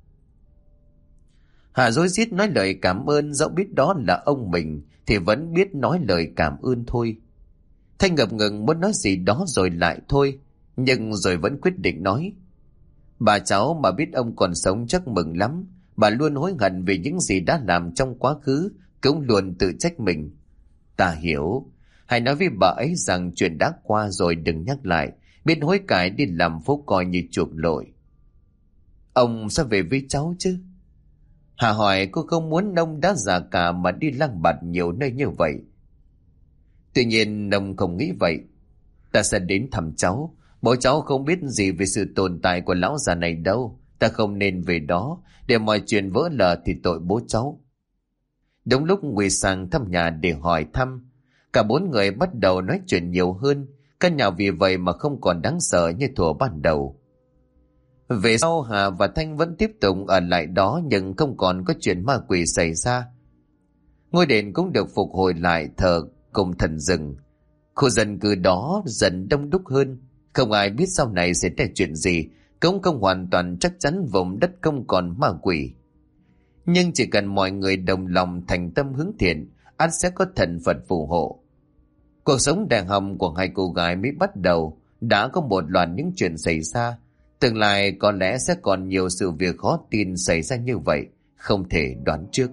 Speaker 1: Hà rối rít nói lời cảm ơn, dẫu biết đó là ông mình thì vẫn biết nói lời cảm ơn thôi. Thanh ngập ngừng muốn nói gì đó rồi lại thôi, nhưng rồi vẫn quyết định nói. Bà cháu mà biết ông còn sống chắc mừng lắm. Bà luôn hối hận vì những gì đã làm trong quá khứ, cũng luôn tự trách mình. Ta hiểu. Hãy nói với bà ấy rằng chuyện đã qua rồi đừng nhắc lại, biết hối cải đi làm phúc coi như chuộc lỗi. Ông sẽ về với cháu chứ? Hà hỏi, cô không muốn Nông đã già cả mà đi lang bạt nhiều nơi như vậy. Tuy nhiên Nông không nghĩ vậy. Ta sẽ đến thăm cháu. Bố cháu không biết gì về sự tồn tại của lão già này đâu. Ta không nên về đó, để mọi chuyện vỡ lở thì tội bố cháu. Đúng lúc Nguy sang thăm nhà để hỏi thăm, cả bốn người bắt đầu nói chuyện nhiều hơn. Căn nhà vì vậy mà không còn đáng sợ như thuở ban đầu. Về sau Hà và Thanh vẫn tiếp tục ở lại đó, nhưng không còn có chuyện ma quỷ xảy ra. Ngôi đền cũng được phục hồi lại thờ cùng thần rừng. Khu dân cư đó dần đông đúc hơn. Không ai biết sau này sẽ ra chuyện gì, cũng không hoàn toàn chắc chắn vùng đất không còn ma quỷ. Nhưng chỉ cần mọi người đồng lòng thành tâm hướng thiện, ắt sẽ có thần Phật phù hộ. Cuộc sống đàng hồng của hai cô gái mới bắt đầu, đã có một loạt những chuyện xảy ra. Tương lai có lẽ sẽ còn nhiều sự việc khó tin xảy ra như vậy, không thể đoán trước.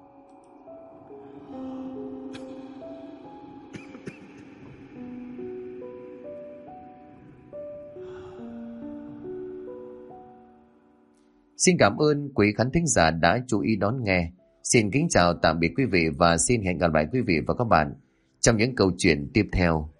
Speaker 1: Xin cảm ơn quý khán thính giả đã chú ý đón nghe. Xin kính chào tạm biệt quý vị và xin hẹn gặp lại quý vị và các bạn trong những câu chuyện tiếp theo.